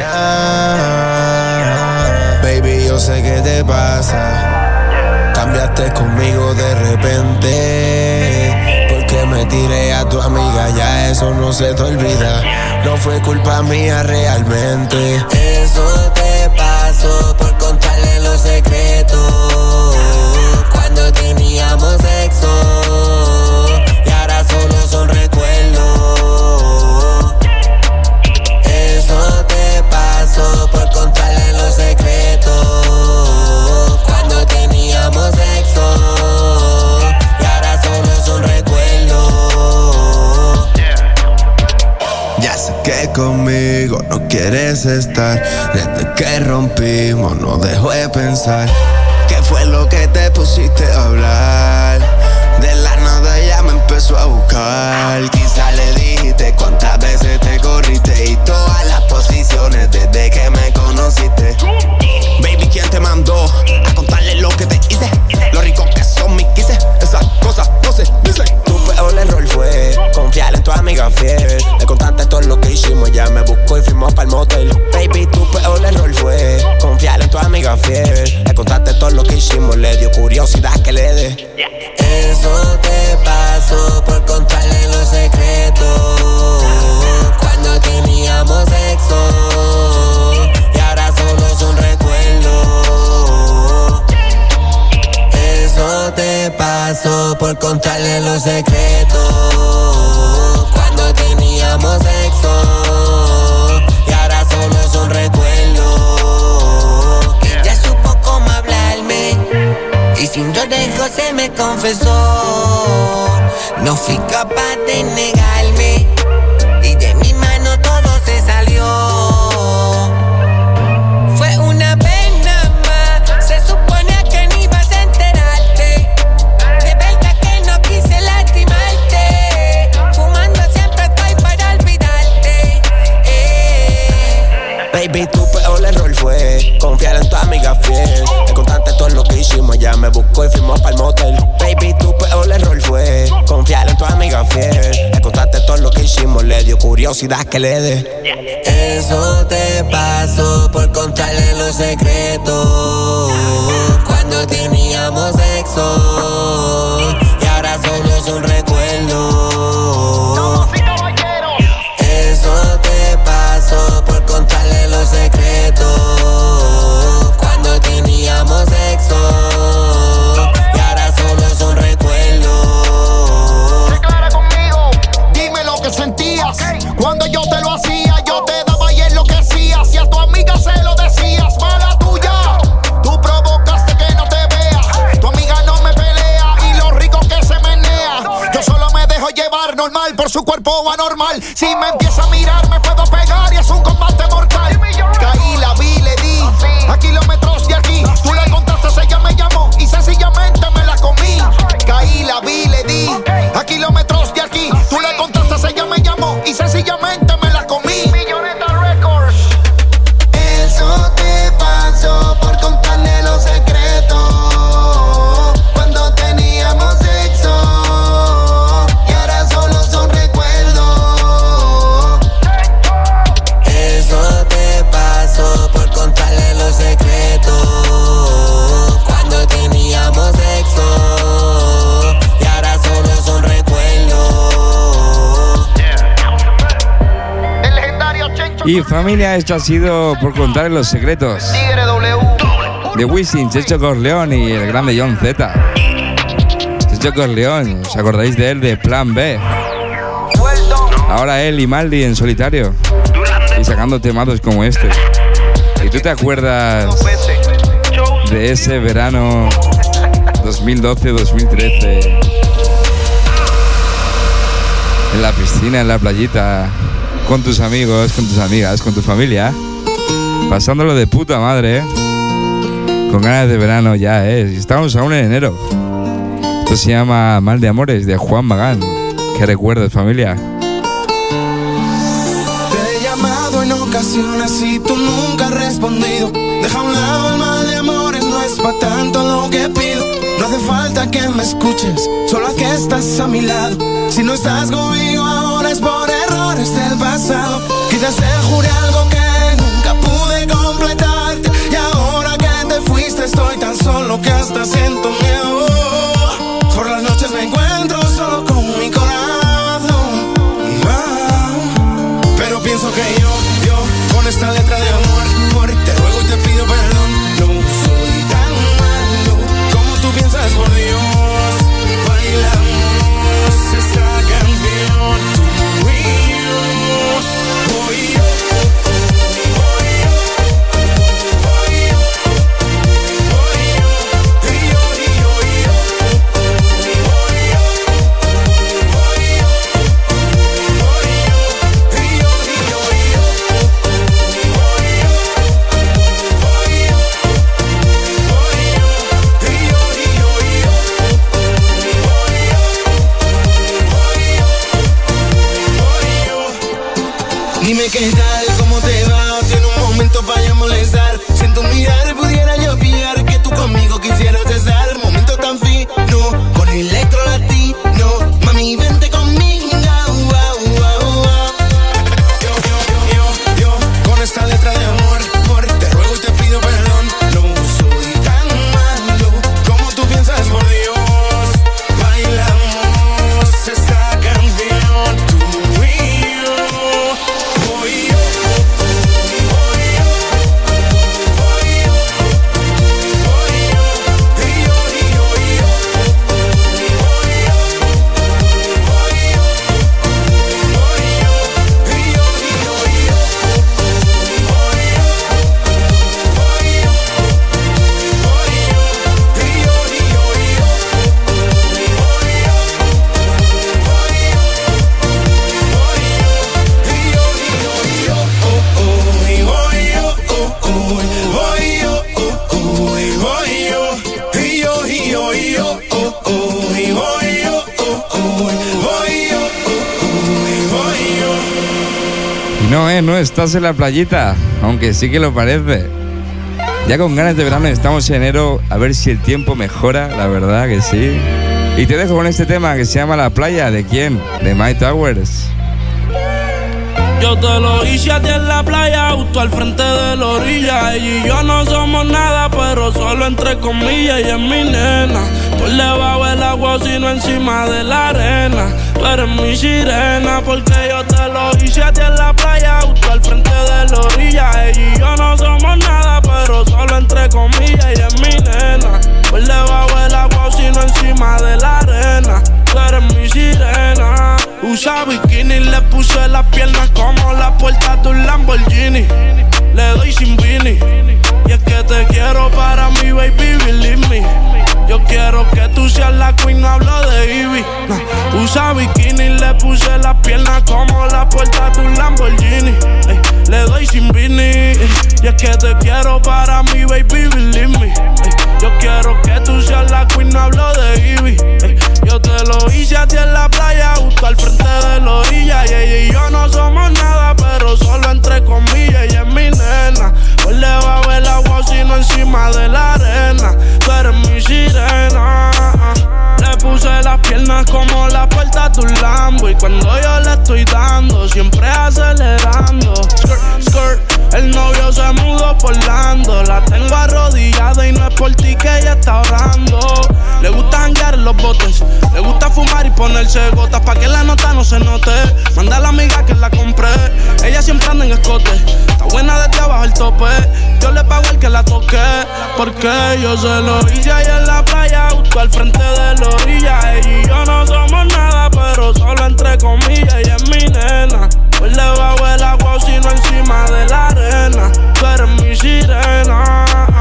[SPEAKER 10] Baby, yo sé qué te pasa. Cambiaste conmigo de repente. Porque me tiré a tu amiga, ya eso no se te olvida. No fue culpa mía realmente. Eso te pasó por contarle los secretos. Cuando teníamos sexo y ahora solo son recuerdos. Eso te pasó por contarle los secretos. Cuando teníamos sexo y ahora solo son recuerdos. Ya sé que conmigo no quieres estar. Desde que rompimos no dejo de pensar. ¿Qué fue lo que te pusiste a hablar? De la nada ya me empezó a buscar. Quizá le dijiste cuántas veces te corriste y todas las posiciones desde que me conociste. Baby, ¿quién te mandó a contarle lo que te hice? Lo rico que son mis quises, esas cosas no se dicen. Tu peor error fue confiar en tu amiga fiel. Le contaste todo lo que hicimos, ya me buscó y fuimos pa'l motel. Baby, tu peor error fue confiar en tu amiga fiel. Le contaste todo lo que hicimos, le dio curiosidad que le dé. Eso te pasó por contarle los secretos. Cuando teníamos sexo y ahora solo son recuerdos. Eso te pasó por contarle los secretos. Cuando teníamos sexo y ahora solo son recuerdos.
[SPEAKER 15] capaz de negarme. Y de mi mano todo se salió. Fue una vez nada más. Se supone que ni ibas a enterarte. De verdad que no quise lastimarte. Fumando siempre estoy para olvidarte. eh.
[SPEAKER 16] Baby, tu peor error fue confiar en tu amiga fiel. Le contaste todo lo que hicimos, ella me buscó y fuimos pa'l motel. Baby, tu peor error fue confiar en tu amiga fiel. Le contaste todo lo que hicimos, le dio curiosidad que le dé.
[SPEAKER 15] Eso te pasó por contarle los secretos cuando teníamos sexo y ahora solo es un recuerdo. Eso te pasó por contarle los secretos cuando teníamos sexo y ahora solo es un recuerdo.
[SPEAKER 21] Declara conmigo, dime lo que sentías cuando yo te lo hacía. Yo te daba y enloquecías y a tu amiga se lo decías. Mala tuya, tú provocaste que no te vea. Tu amiga no me pelea y lo rico que se menea. Yo solo me dejo llevar normal por su cuerpo anormal. Si me empieza a mirar me puedo pegar y es un combate mortal. Caí, la vi, le di a kilómetros de aquí. Tú le contaste, ella me llamó y sencillamente me la comí. Caí, la vi, le di a kilómetros de aquí. Tú le contaste, ella me llamó y sencillamente me la comí.
[SPEAKER 10] Eso te pasó por contarle los secretos cuando teníamos sexo y ahora solo son recuerdos.
[SPEAKER 15] Eso te pasó por contarle los secretos cuando teníamos sexo y ahora solo es un recuerdo.
[SPEAKER 4] Y familia, esto ha sido por contarle los secretos de Wisin, Checho Corleone y el grande John Z. Checho Corleone, ¿os acordáis de él de Plan B? Ahora él y Maldi en solitario y sacando temados como este. ¿Y tú te acuerdas de ese verano dos mil doce dos mil trece? En la piscina, en la playita, con tus amigos, con tus amigas, con tu familia, pasándolo de puta madre, ¿eh? Con ganas de verano ya, ¿eh? Estamos aún en enero. Esto se llama Mal de Amores, de Juan Magán. ¿Qué recuerdos, familia?
[SPEAKER 22] Te he llamado en ocasiones y tú nunca has respondido. Deja a un lado el mal de amores, no es pa' tanto lo que pido. No hace falta que me escuches, solo a que estás a mi lado. Si no estás conmigo ahora es por errores del pasado. Quizás te juré algo que nunca pude completarte y ahora que te fuiste estoy tan solo que hasta siento miedo. Por las noches me encuentro solo con mi corazón. Ah, pero pienso que yo, yo, con esta letra de amor, amor, te ruego y te pido perdón. No soy tan malo como tú piensas, por Dios. Bailamos esta canción, tú y yo. Oh, yo, oh, oh.
[SPEAKER 4] ¿eh? No estás en la playita, aunque sí que lo parece. Ya con ganas de verano, estamos en enero, a ver si el tiempo mejora, la verdad que sí. Y te dejo con este tema que se llama La Playa. ¿De quién? De My Towers.
[SPEAKER 20] Yo te lo hice a ti en la playa, justo al frente de la orilla. Ella y yo no somos nada, pero solo entre comillas. Ella es mi nena, por debajo del agua, sino encima de la arena. Tú eres mi sirena, porque yo te lo hice a ti en la playa, justo al frente de la orilla. Ella y yo no somos nada, pero solo entre comillas. Ella es mi nena, por debajo del agua, sino encima de la arena. Tú eres mi sirena. Usa bikini, le puse las piernas como la puerta de un Lamborghini. Le doy sin vini, y es que te quiero para mi baby, believe me. Yo quiero que tú seas la queen, no hablo de Ivy. Nah. Usa bikini, le puse las piernas como la puerta de un Lamborghini. Ey, le doy sin vini, y es que te quiero para mi baby, believe me. Ey, yo quiero que tú seas la queen, no hablo de Ivy. Ey, yo te lo hice a ti en la playa, justo al frente de la orilla. Y ella y yo no somos nada, pero solo entre comillas. Ella es mi nena, por debajo del agua, sino encima de la arena. Tú eres mi sirena. Le puse las piernas como la puerta de un Lambo, y cuando yo le estoy dando, siempre acelerando. Skirt, skirt, el novio se mudó por Orlando. La tengo arrodillada y no es por ti que ella está ahorrando. Le gusta janguear en los botes, le gusta fumar y ponerse gotas pa' que la nota no se note. Manda a la amiga que la compré, ella siempre anda en escote. Está buena desde abajo el tope, yo le pago el que la toque. Porque yo se lo hice ahí en la playa, justo al frente de la orilla. Ella y yo no somos nada, pero solo entre comillas. Ella es mi nena, por debajo del agua, sino encima de la arena. Tú eres mi sirena.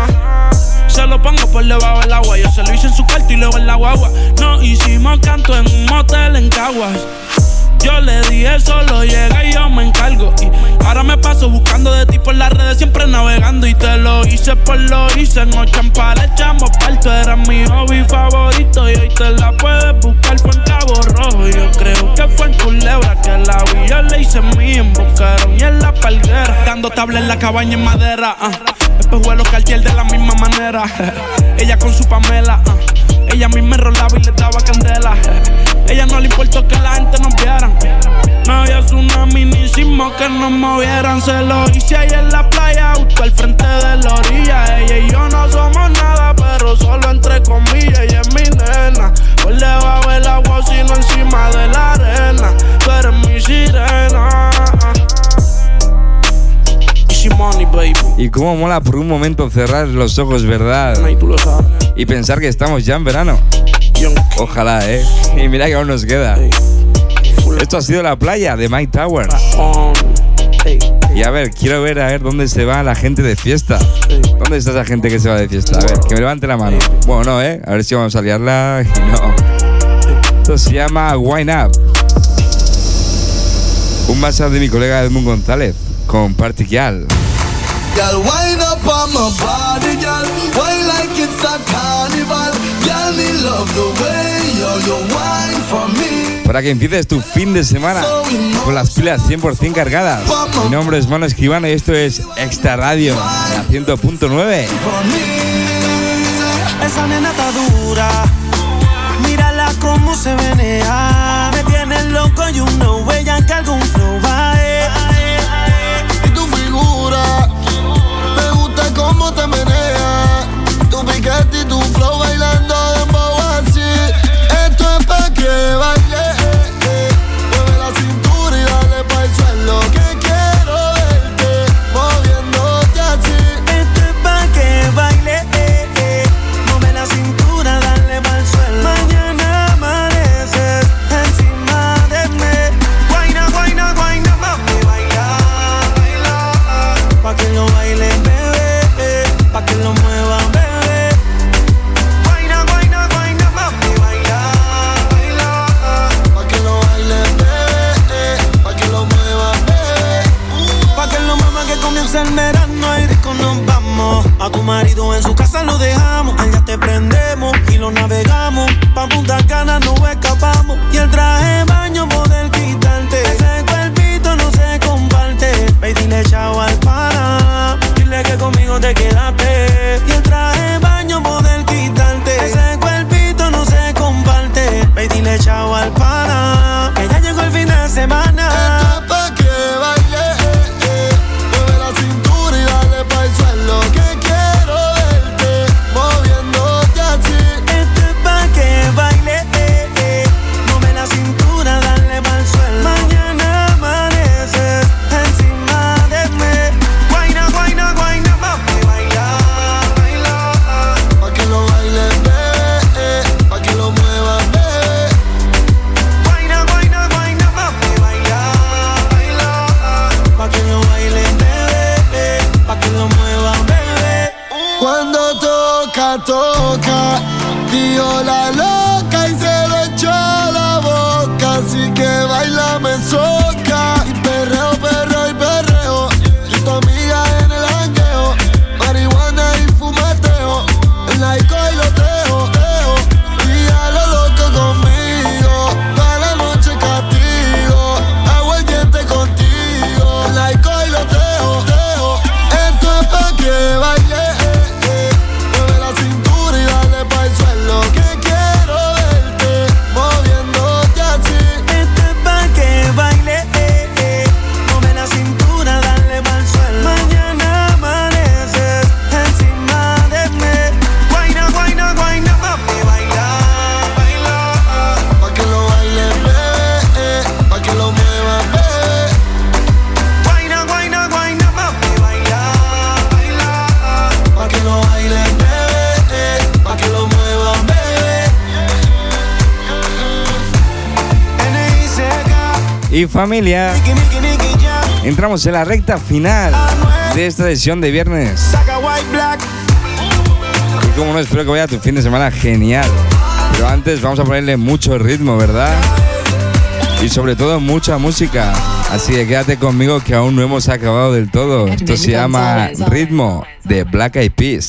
[SPEAKER 20] Se lo pongo por debajo del agua, yo se lo hice en su cuarto y luego en la guagua. Nos hicimos canto en un motel en Caguas. Yo le dije solo llega y yo me encargo. Y ahora me paso buscando de ti por las redes, siempre navegando. Y te lo hice por lo hice, no champa, le echamos parto. Era mi hobby favorito y hoy te la puedes buscar. Fue en Cabo Rojo, yo creo que fue en Culebra que la vi. Yo le hice mí en Boquerón y en La Palguera, dando tabla en la cabaña en madera. uh. Espejuelos Cartier de la misma manera. Ella con su Pamela, uh. ella a mí me rolaba y le daba candela. Ella no le importó que la gente nos viera. No había tsunami ni sismo que nos movieran. Se lo hice ahí en la playa, justo al frente de la orilla. Ella y yo no somos nada, pero solo entre comillas. Ella es mi nena, por debajo del agua, sino encima de la arena. Tú eres mi sirena. Money, baby.
[SPEAKER 4] Y cómo mola por un momento cerrar los ojos, ¿verdad?
[SPEAKER 20] Ay, tú lo sabes.
[SPEAKER 4] Y pensar que estamos ya en verano. Ojalá, ¿eh? Y mira que aún nos queda. Esto ha sido La Playa de My Towers. Y a ver, quiero ver a ver dónde se va la gente de fiesta. ¿Dónde está esa gente que se va de fiesta? A ver, que me levante la mano. Bueno, no, ¿eh? A ver si vamos a liarla. No. Esto se llama Wine Up. Un WhatsApp de mi colega Edmund González con Party Girl.
[SPEAKER 10] Girl, wind up on my body, girl. Wine like it's a carnival. Girl, me love the way you, you wine for me.
[SPEAKER 4] Para que empieces tu fin de semana con las pilas cien por ciento cargadas. Mi nombre es Mano Escribano y esto es Extra Radio, en la cien punto nueve.
[SPEAKER 13] Esa nena está dura, mírala cómo se menea. Me tiene loco y you know ella que algún flow va a ir.
[SPEAKER 10] Y tu figura, me gusta cómo te menea. Tu piquete y tu flow bailando dembow así. Esto es pa' que baile, eh, eh. Mueve la cintura y dale pa' el suelo, que quiero verte moviéndote así.
[SPEAKER 13] Esto es pa' que baile, eh, eh. Mueve la cintura, dale pa' el suelo. Mañana amaneces encima de mí. Guayna, guayna, guayna, mami, baila, baila. Pa' que lo bailen, bebé, eh. Pa' que lo muevan, bebé. Guayna, guayna, guayna, mami, baila, baila.
[SPEAKER 10] Pa' que lo bailen, bebé, eh. Pa' que lo muevan, bebé.
[SPEAKER 13] Pa' que lo muevan, que comienza el verano y rico nos vamos. A tu marido en su casa lo dejamos. Allá te prendemos y lo navegamos. Pa' Punta Cana no escapamos. Y el traje de baño poder quitarte. Ese cuerpito no se comparte.
[SPEAKER 20] Ve y dile chao al pana. Dile que conmigo te quedaste. Y el traje de baño poder quitarte. Ese cuerpito no se comparte. Ve y dile chao al pana. Que ya llegó el fin de semana.
[SPEAKER 21] Esto es pa' que baile, eh, eh. Mueve la cintura y dale pa'l suelo. Que quiero verte moviéndote así.
[SPEAKER 20] Esto es pa' que baile, eh, eh. Mueve la cintura, dale pa'l suelo. Mañana amaneces encima de mí. Guayna, guayna, guayna, mami, baila, baila.
[SPEAKER 21] Pa' que lo bailes, bebé, eh. Pa' que lo muevas, bebé.
[SPEAKER 20] Guayna, guayna, guayna, mami, baila, baila. Pa' que lo bailes, bebé, eh. Pa' que lo muevas, bebé.
[SPEAKER 21] Cuando toca, toca. Dio la loca y se le echó a la boca. Así que baila, me soca. Y perreo, perreo y perreo. Y tu amiga en el jangueo. Marihuana y fumeteo. En la disco y lo teo, teo. Y a lo loco conmigo. Toda la noche castigo. Hago el diente contigo. En la disco y lo teo, teo. Esto es pa' que baile, eh, eh. Mueve la cintura y dale pa'l suelo. Que quiero verte moviéndote así.
[SPEAKER 20] Esto es pa' que baile, eh, eh. Mueve la cintura, dale pa'l suelo. Mañana amaneces encima de mí. Guayna, guayna, guayna, mami, baila, baila.
[SPEAKER 21] Pa' que lo bailes, bebé, eh. Pa' que lo muevas, bebé.
[SPEAKER 20] Guayna, guayna, guayna, mami, baila, baila.
[SPEAKER 21] Pa' que lo bailes, bebé, eh. Pa' que lo muevas, bebé.
[SPEAKER 20] N I C K,
[SPEAKER 4] Y familia,
[SPEAKER 20] Nicky, Nicky, Nicky Jam.
[SPEAKER 4] entramos en la recta final de esta sesión de viernes.
[SPEAKER 20] Saca White Black.
[SPEAKER 4] Y como no, espero que vaya tu fin de semana genial. Pero antes vamos a ponerle mucho ritmo, ¿verdad? Y sobre todo mucha música. Así que quédate conmigo que aún no hemos acabado del todo. Esto se llama Ritmo de Black Eyed Peas.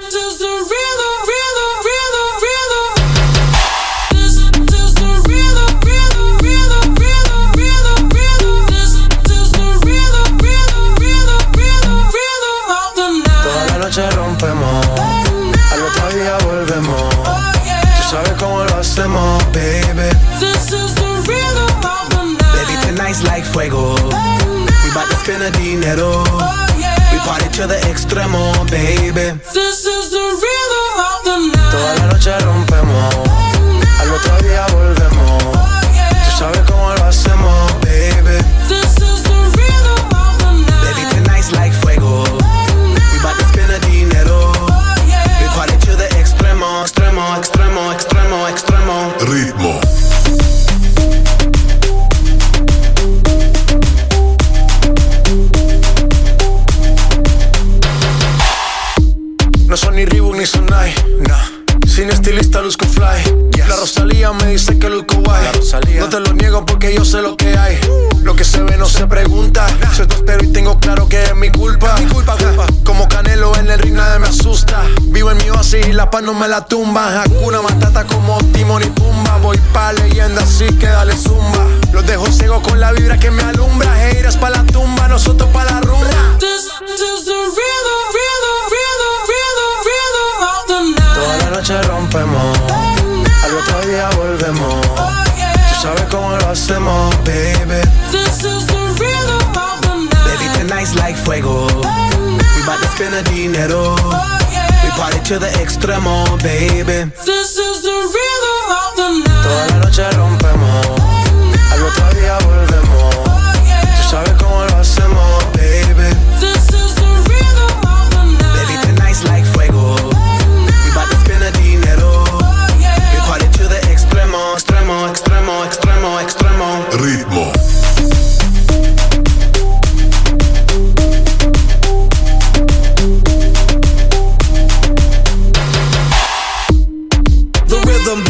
[SPEAKER 16] Toda la noche rompemos, al otro día volvemos. Tú sabes cómo lo hacemos, baby. Baby, tonight's like fuego. We bout to spend the dinero. We party to the extremo, baby. Toda la noche rompemos, al otro día volvemos. Tú sabes cómo lo hacemos, baby. Baby, tonight's like fuego. We bout to spend the dinero. We party to the extremo, extremo, extremo, extremo, extremo.
[SPEAKER 2] Ritmo.
[SPEAKER 16] No son ni Reebok ni Sonai, nah. Sin estilista luzco fly, yes. La Rosalía me dice que luzco guay. No te lo niego porque yo sé lo que hay. Lo que se ve no se pregunta, nah. Soy tostero y tengo claro que es mi culpa, es mi culpa, culpa. Como Canelo en el ring nadie me asusta. Vivo en mi oasis y la paz no me la tumba. Hakuna Matata como Timón y Pumba. Voy pa' leyenda así que dale zumba. Los dejo ciego con la vibra que me alumbra. Haters pa' la tumba, nosotros pa' la rumba. Toda la noche rompemos, al otro día volvemos. Tú sabes cómo lo hacemos, baby. Baby, tonight's like fuego. We bout to spend the dinero. We party to the extremo, baby. Toda la noche rompemos, al otro día volvemos. Tú sabes cómo lo hacemos, baby. Baby, tonight's like fuego. We bout to spend the dinero. We party to the extremo, extremo, extremo, extremo, extremo.
[SPEAKER 2] Ritmo.
[SPEAKER 16] The rhythm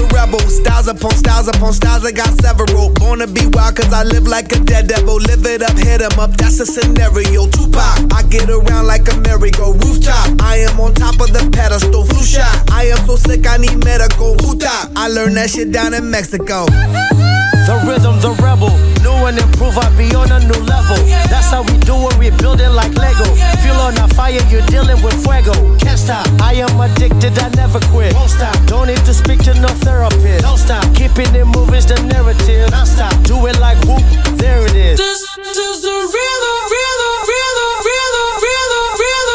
[SPEAKER 2] styles upon styles, I got several. Born to be wild cause I live like a dead devil. Live it up, hit 'em up, that's a scenario. Tupac, I get around like a merry-go rooftop. I am on top of the pedestal, flu shot. I am so sick, I need medical. Hootah, I learned that shit down in Mexico.
[SPEAKER 3] The rhythm, the rebel. New and improve, I be on a new level. That's how we do it, we build it like Lego. Feel on a fire, you're dealing with fuego. Can't stop, I am addicted, I never quit. Won't stop, don't need to speak to no therapist. Don't stop, keeping it moving's the narrative. Don't stop, do it like whoop, there it is.
[SPEAKER 9] This, this is the rhythm, rhythm, rhythm, rhythm, rhythm,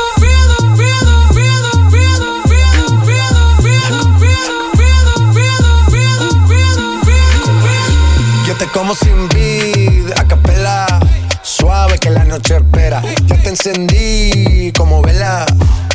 [SPEAKER 22] Te como sin vid, a capela, suave que la noche espera. Yo te encendí como vela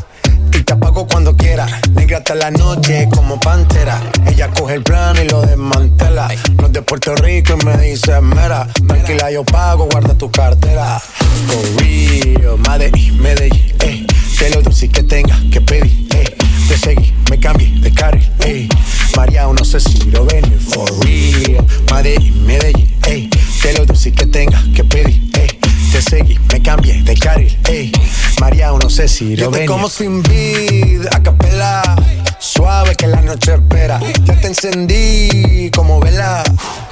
[SPEAKER 22] y te apago cuando quiera. Negra hasta la noche como pantera. Ella coge el plano y lo desmantela. No es de Puerto Rico y me dice mera. Tranquila, yo pago, guarda tu cartera. For real, Medellín, Medellín, eh. Que lo dulce que tenga que pedir, eh. Te seguí, me cambié de carril, eh. María, no sé si lo ven, for real. Medellín, Medellín, ey. Que lo dulce que tenga que pedir, ey. Te seguí, me cambié de carril, ey. María, no sé si lo ven. Yo te como sin vid, a capela, suave que la noche espera. Ya te encendí como vela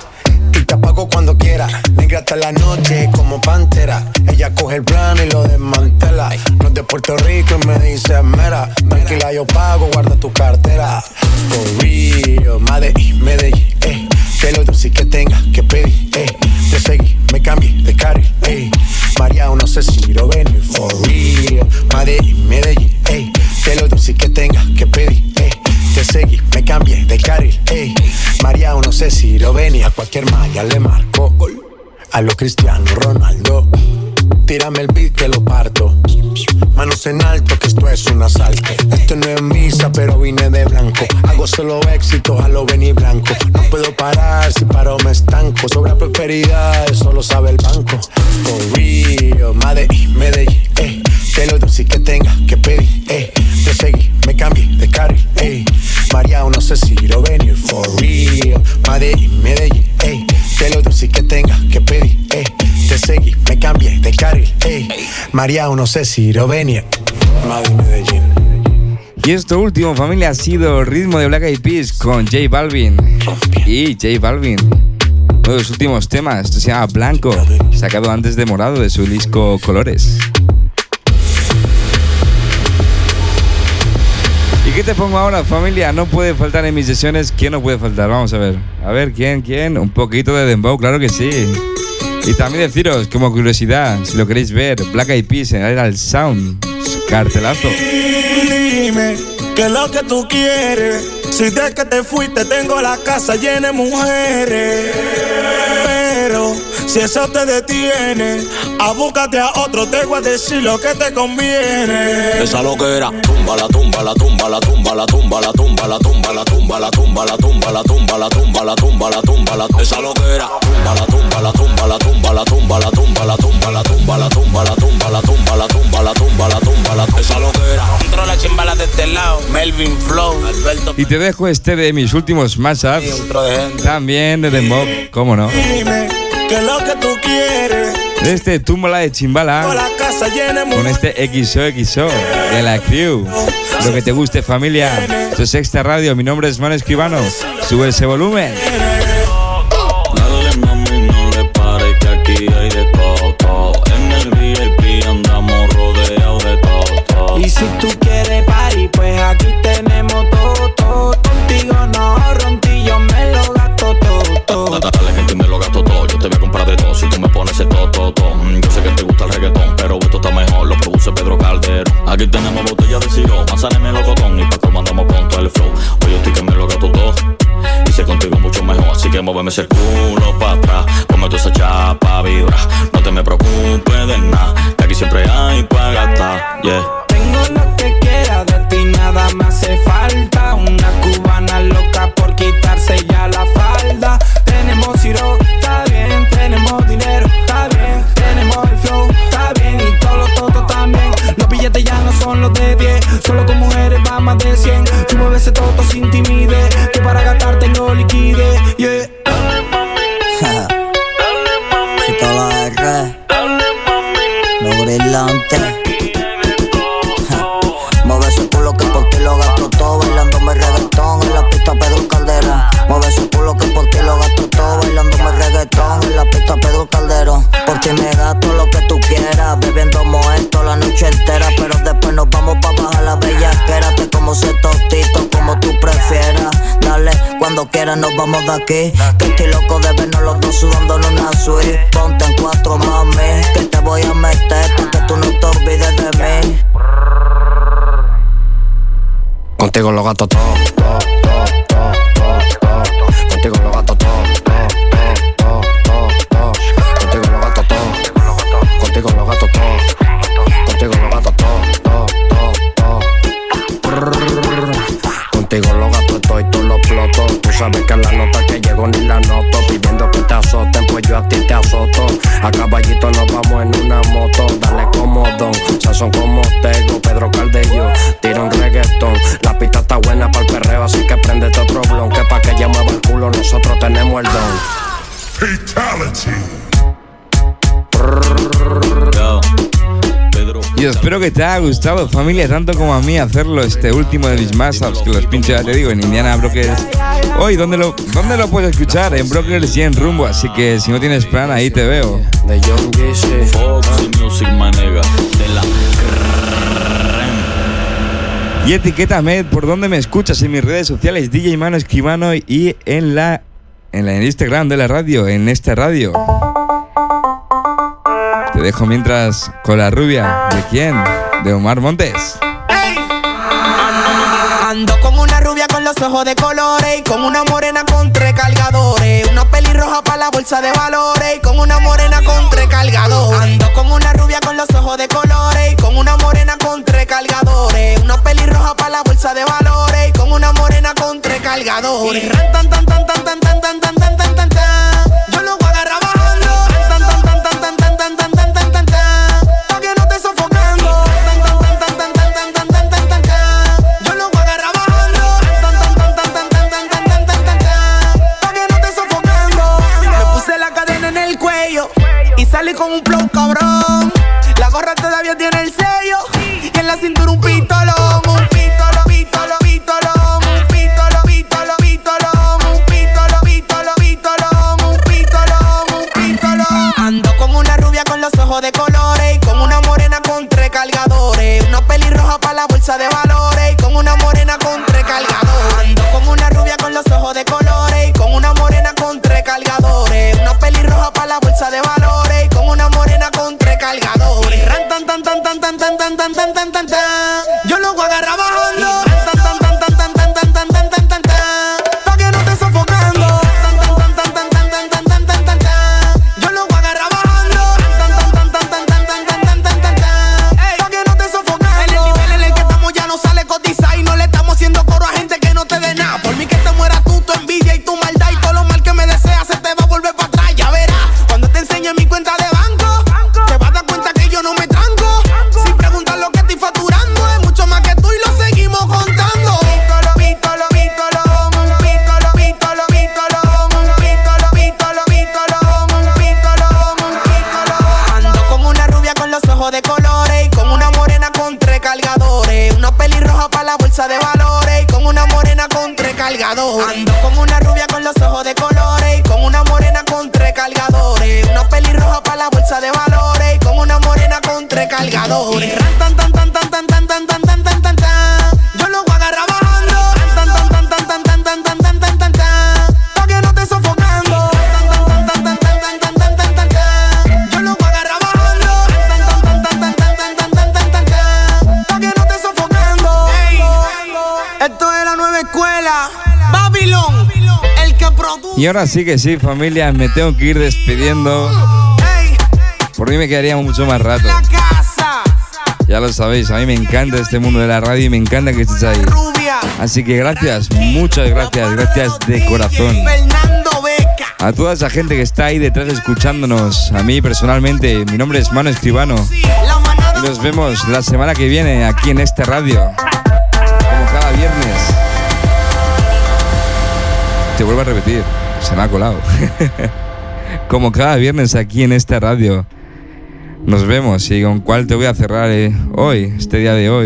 [SPEAKER 22] y te apago cuando quiera. Negra hasta la noche como pantera. Ella coge el plano y lo desmantela. No es de Puerto Rico y me dice mera. Tranquila, yo pago, guarda tu cartera. For real, Medellín, Medellín, eh. Que lo dulce que tenga que pedir, eh. Te seguí, me cambié de carril, eh. María, no sé si lo ven, for real. Medellín, Medellín, eh. Que lo dulce que tenga que pedir, eh. Te seguí, me cambié de carril, ey. María, no sé si lo ven y a cualquier malla le marco. A lo Cristiano Ronaldo, tírame el beat que lo parto. Manos en alto que esto es un asalto. Esto no es misa pero vine de blanco. Hago solo éxitos a lo Benny Blanco. No puedo parar, si paro me estanco. Sobra prosperidad, eso lo sabe el banco. For real, Medellín, Medellín, eh. Que lo dulce que tenga que pedir, eh. Te seguí, me cambié de carril, eh. María, no sé si lo ven, for real. Medellín, Medellín, ey. Que lo dulce que tenga que pedir, ey. Te seguí, me cambié de carril, ey. María, no sé si lo ven, Medellín, Medellín.
[SPEAKER 4] Y esto último, familia, ha sido Ritmo de Black Eyed Peas con J Balvin. Y J Balvin, uno de los últimos temas, esto se llama Blanco, sacado antes de Morado de su disco Colores. ¿Y qué te pongo ahora, familia? No puede faltar en mis sesiones. ¿Quién no puede faltar? Vamos a ver. A ver, ¿quién? ¿Quién? Un poquito de dembow, claro que sí. Y también deciros, como curiosidad, si lo queréis ver, Black Eyed Peas en Era el Sound, cartelazo.
[SPEAKER 20] Dime, ¿qué es lo que tú quieres? Si de que te fuiste tengo la casa llena de mujeres. Pero si eso te detiene, a búscate a otro, te voy a decir lo que te conviene.
[SPEAKER 23] Esa loquera, tumba la tumba la tumba la tumba la tumba la tumba la tumba la tumba la tumba la tumba la tumba la tumba la tumba la tumba la esa loquera, tumba la tumba la tumba la tumba la tumba la tumba la tumba la tumba la tumba la tumba la tumba la tumba la tumba la tumba la esa loquera.
[SPEAKER 24] Controla chimbala de este lado, Melvin Flow, Alberto.
[SPEAKER 4] Y te dejo este de mis últimos mashups, también de dembow, cómo no.
[SPEAKER 20] Dime, ¿qué es lo que tú quieres?
[SPEAKER 4] De este Túmbala de Chimbala con este X O X O de la Crew. Lo que te guste, familia. Esto es Extra Radio, mi nombre es Mano Escribano. Sube ese volumen.
[SPEAKER 23] Dale, mami, no le pares que aquí hay de todo, todo. En el V I P andamos rodeados de todo, todo.
[SPEAKER 25] Y si tú quieres party, pues aquí tenemos todo, todo. Contigo no, rontillo me lo gasto todo, todo.
[SPEAKER 23] Dale que me lo gasto todo, yo te voy a comprar de todo. Si tú me pones el todo, todo, todo. Yo sé que te gusta el reggaetón, pero esto está mejor, lo produce Pedro Caldero. Aquí tenemos botellas de Ciro, manzana y melocotón. Y pa' que mandamos con todo el flow. Oye, estoy que me lo gasto todo. Y sé contigo mucho mejor, así que muéveme ese culo pa' atrás. Ponme toda esa chapa vibra. No te me preocupes de nada, que aquí siempre hay pa' gastar, yeah.
[SPEAKER 25] Tengo lo que quiera de ti, nada me hace falta. Una cubana loca por quitarse ya la falda. Tenemos Ciro, está bien. Tenemos dinero, está bien. Tenemos el flow, está bien. Y todos los totos también. Los billetes ya no son los de diez, solo con mujeres va más de cien. Tú mueves ese toto sin timidez, que para gastar tengo liquidez, yeah.
[SPEAKER 1] quieres nos vamos de aquí. Que estoy loco de vernos los dos sudando en una suite. Ponte en cuatro, mami, que te voy a meter para que tú no te olvides de mí.
[SPEAKER 6] Contigo lo gato todo, todo, todo, todo, todo, todo. Contigo lo gato todo, todo, todo, todo, todo. Contigo lo gato todo, contigo lo gato todo, contigo lo gato todo, todo, todo, todo. Contigo lo gato todo y tú lo exploto. Tú sabes que la nota que llego ni la noto. Pidiendo que te azoten, pues yo a ti te azoto. A caballito nos vamos en una moto. Dale como don, sazón como Tego, Pedro Caldello, tira un reggaetón. La pista está buena para el perreo, así que préndete otro blon. Que pa' que ella mueva el culo, nosotros tenemos el don.
[SPEAKER 7] Fatality.
[SPEAKER 4] Y espero que te haya gustado, familia, tanto como a mí hacerlo, este último de mis mashups, que los pincho, ya te digo, en Indiana Brokers. Hoy, ¿dónde lo, ¿dónde lo puedes escuchar? En Brokers y en Rumbo, así que si no tienes plan, ahí te veo.
[SPEAKER 23] De John Gissy, Foxy Music Manega, de la...
[SPEAKER 4] Y etiquétame por dónde me escuchas en mis redes sociales, D J Mano Escribano, y en la en la en Instagram de la radio, en esta radio. Te dejo mientras con la rubia. ¿De quién? De Omar Montes.
[SPEAKER 11] Ando con una rubia con los ojos de colores y con una morena con tres cargadores. Una pelirroja para la bolsa de valores y con una morena con tres cargadores. Ando con una rubia con los ojos de colores y con una morena con tres cargadores. Una pelirroja para la bolsa de valores y con una morena con tres cargadores. Y ran tan tan tan tan tan tan tan tan tan tan tan tan. Yo lo voy a agarrar bajando. Tan tan tan tan tan tan tan tan tan tan tan tan. Pa' que no te sofocando. Tan tan tan tan tan tan tan tan tan tan tan. Yo lo voy a agarrar bajando. Tan tan tan tan tan tan tan tan tan tan tan tan. Pa' que no te sofocando. Me puse la cadena en el cuello y salí con un flow cabrón. La gorra todavía tiene el sello y en la cintura un pistolón, un pistolo, pistolo, pistolón, un pistolo, pistolo, pistolón, un pistolo, pistolo, pistolón, un pistolón, un pistolón. Ando con una rubia con los ojos de colores y con una morena con tres cargadores. Una pelirroja para la bolsa de valores y con una morena con tres cargadores. Ando con una rubia con los ojos de colores y con una morena con tres cargadores. Una pelirroja para la bolsa de valores y con una morena con tres cargadores. Ran tan tan tan tan tan tan tan tan tan tan tan tan. Yo lo voy a agarrar bajando. Ran tan tan tan tan tan tan tan tan tan tan tan tan. Pa' que no te sofocando. Tan tan tan tan tan tan tan tan tan tan tan tan. Yo lo voy a agarrar bajando. Tan tan tan tan tan tan tan tan tan tan tan tan. Pa' que no te sofocando. En el nivel en el que estamos ya no sale cotiza y no le estamos haciendo coro a gente que no te dé nada. Por mí que te mueras tú, tu envidia y tu maldad y todo lo mal que me deseas se te va a volver para atrás. Ya verás cuando te enseñe mi cuenta de banco. Te vas a dar cuenta que yo no me tranco. Si preguntas lo que estoy facturando es mucho más que tú y lo seguimos contando. Pítolo, pítolo, pítolo, un pítolo, pítolo, pítolo, un pítolo, pítolo, pítolo, un pítolo, un pítolo. Ando con una rubia con los ojos de colores y con una morena con tres cargadores. Una pelirroja para la bolsa de valores y con una morena con tres cargadores. Ando con una rubia con los ojos de colores y con una morena con tres cargadores. Una pelirroja para la bolsa de valores y con una morena con tres cargadores. Ran tan tan tan tan tan tan tan tan tan tan tan tan. Yo lo voy a agarrar bajando. Tan tan tan tan tan tan tan tan tan tan tan tan. Pa' que no te sofocando. Tan tan tan tan tan tan tan tan tan tan tan tan. Yo lo voy a agarrar bajando. Tan tan tan tan tan tan tan tan tan tan tan tan. Pa' que no te sofocando. Esto es la nueva escuela. Babylon, el que produce.
[SPEAKER 4] Y ahora sí que sí, familia, me tengo que ir despidiendo. Por mí me quedaría mucho más rato. Ya lo sabéis, a mí me encanta este mundo de la radio y me encanta que estés ahí. Así que gracias, muchas gracias, gracias de corazón. A toda esa gente que está ahí detrás escuchándonos. A mí personalmente, mi nombre es Mano Escribano. Y nos vemos la semana que viene aquí en esta radio. Como cada viernes. Te vuelvo a repetir, se me ha colado. Como cada viernes aquí en esta radio. Nos vemos y con cuál te voy a cerrar eh, hoy, este día de hoy.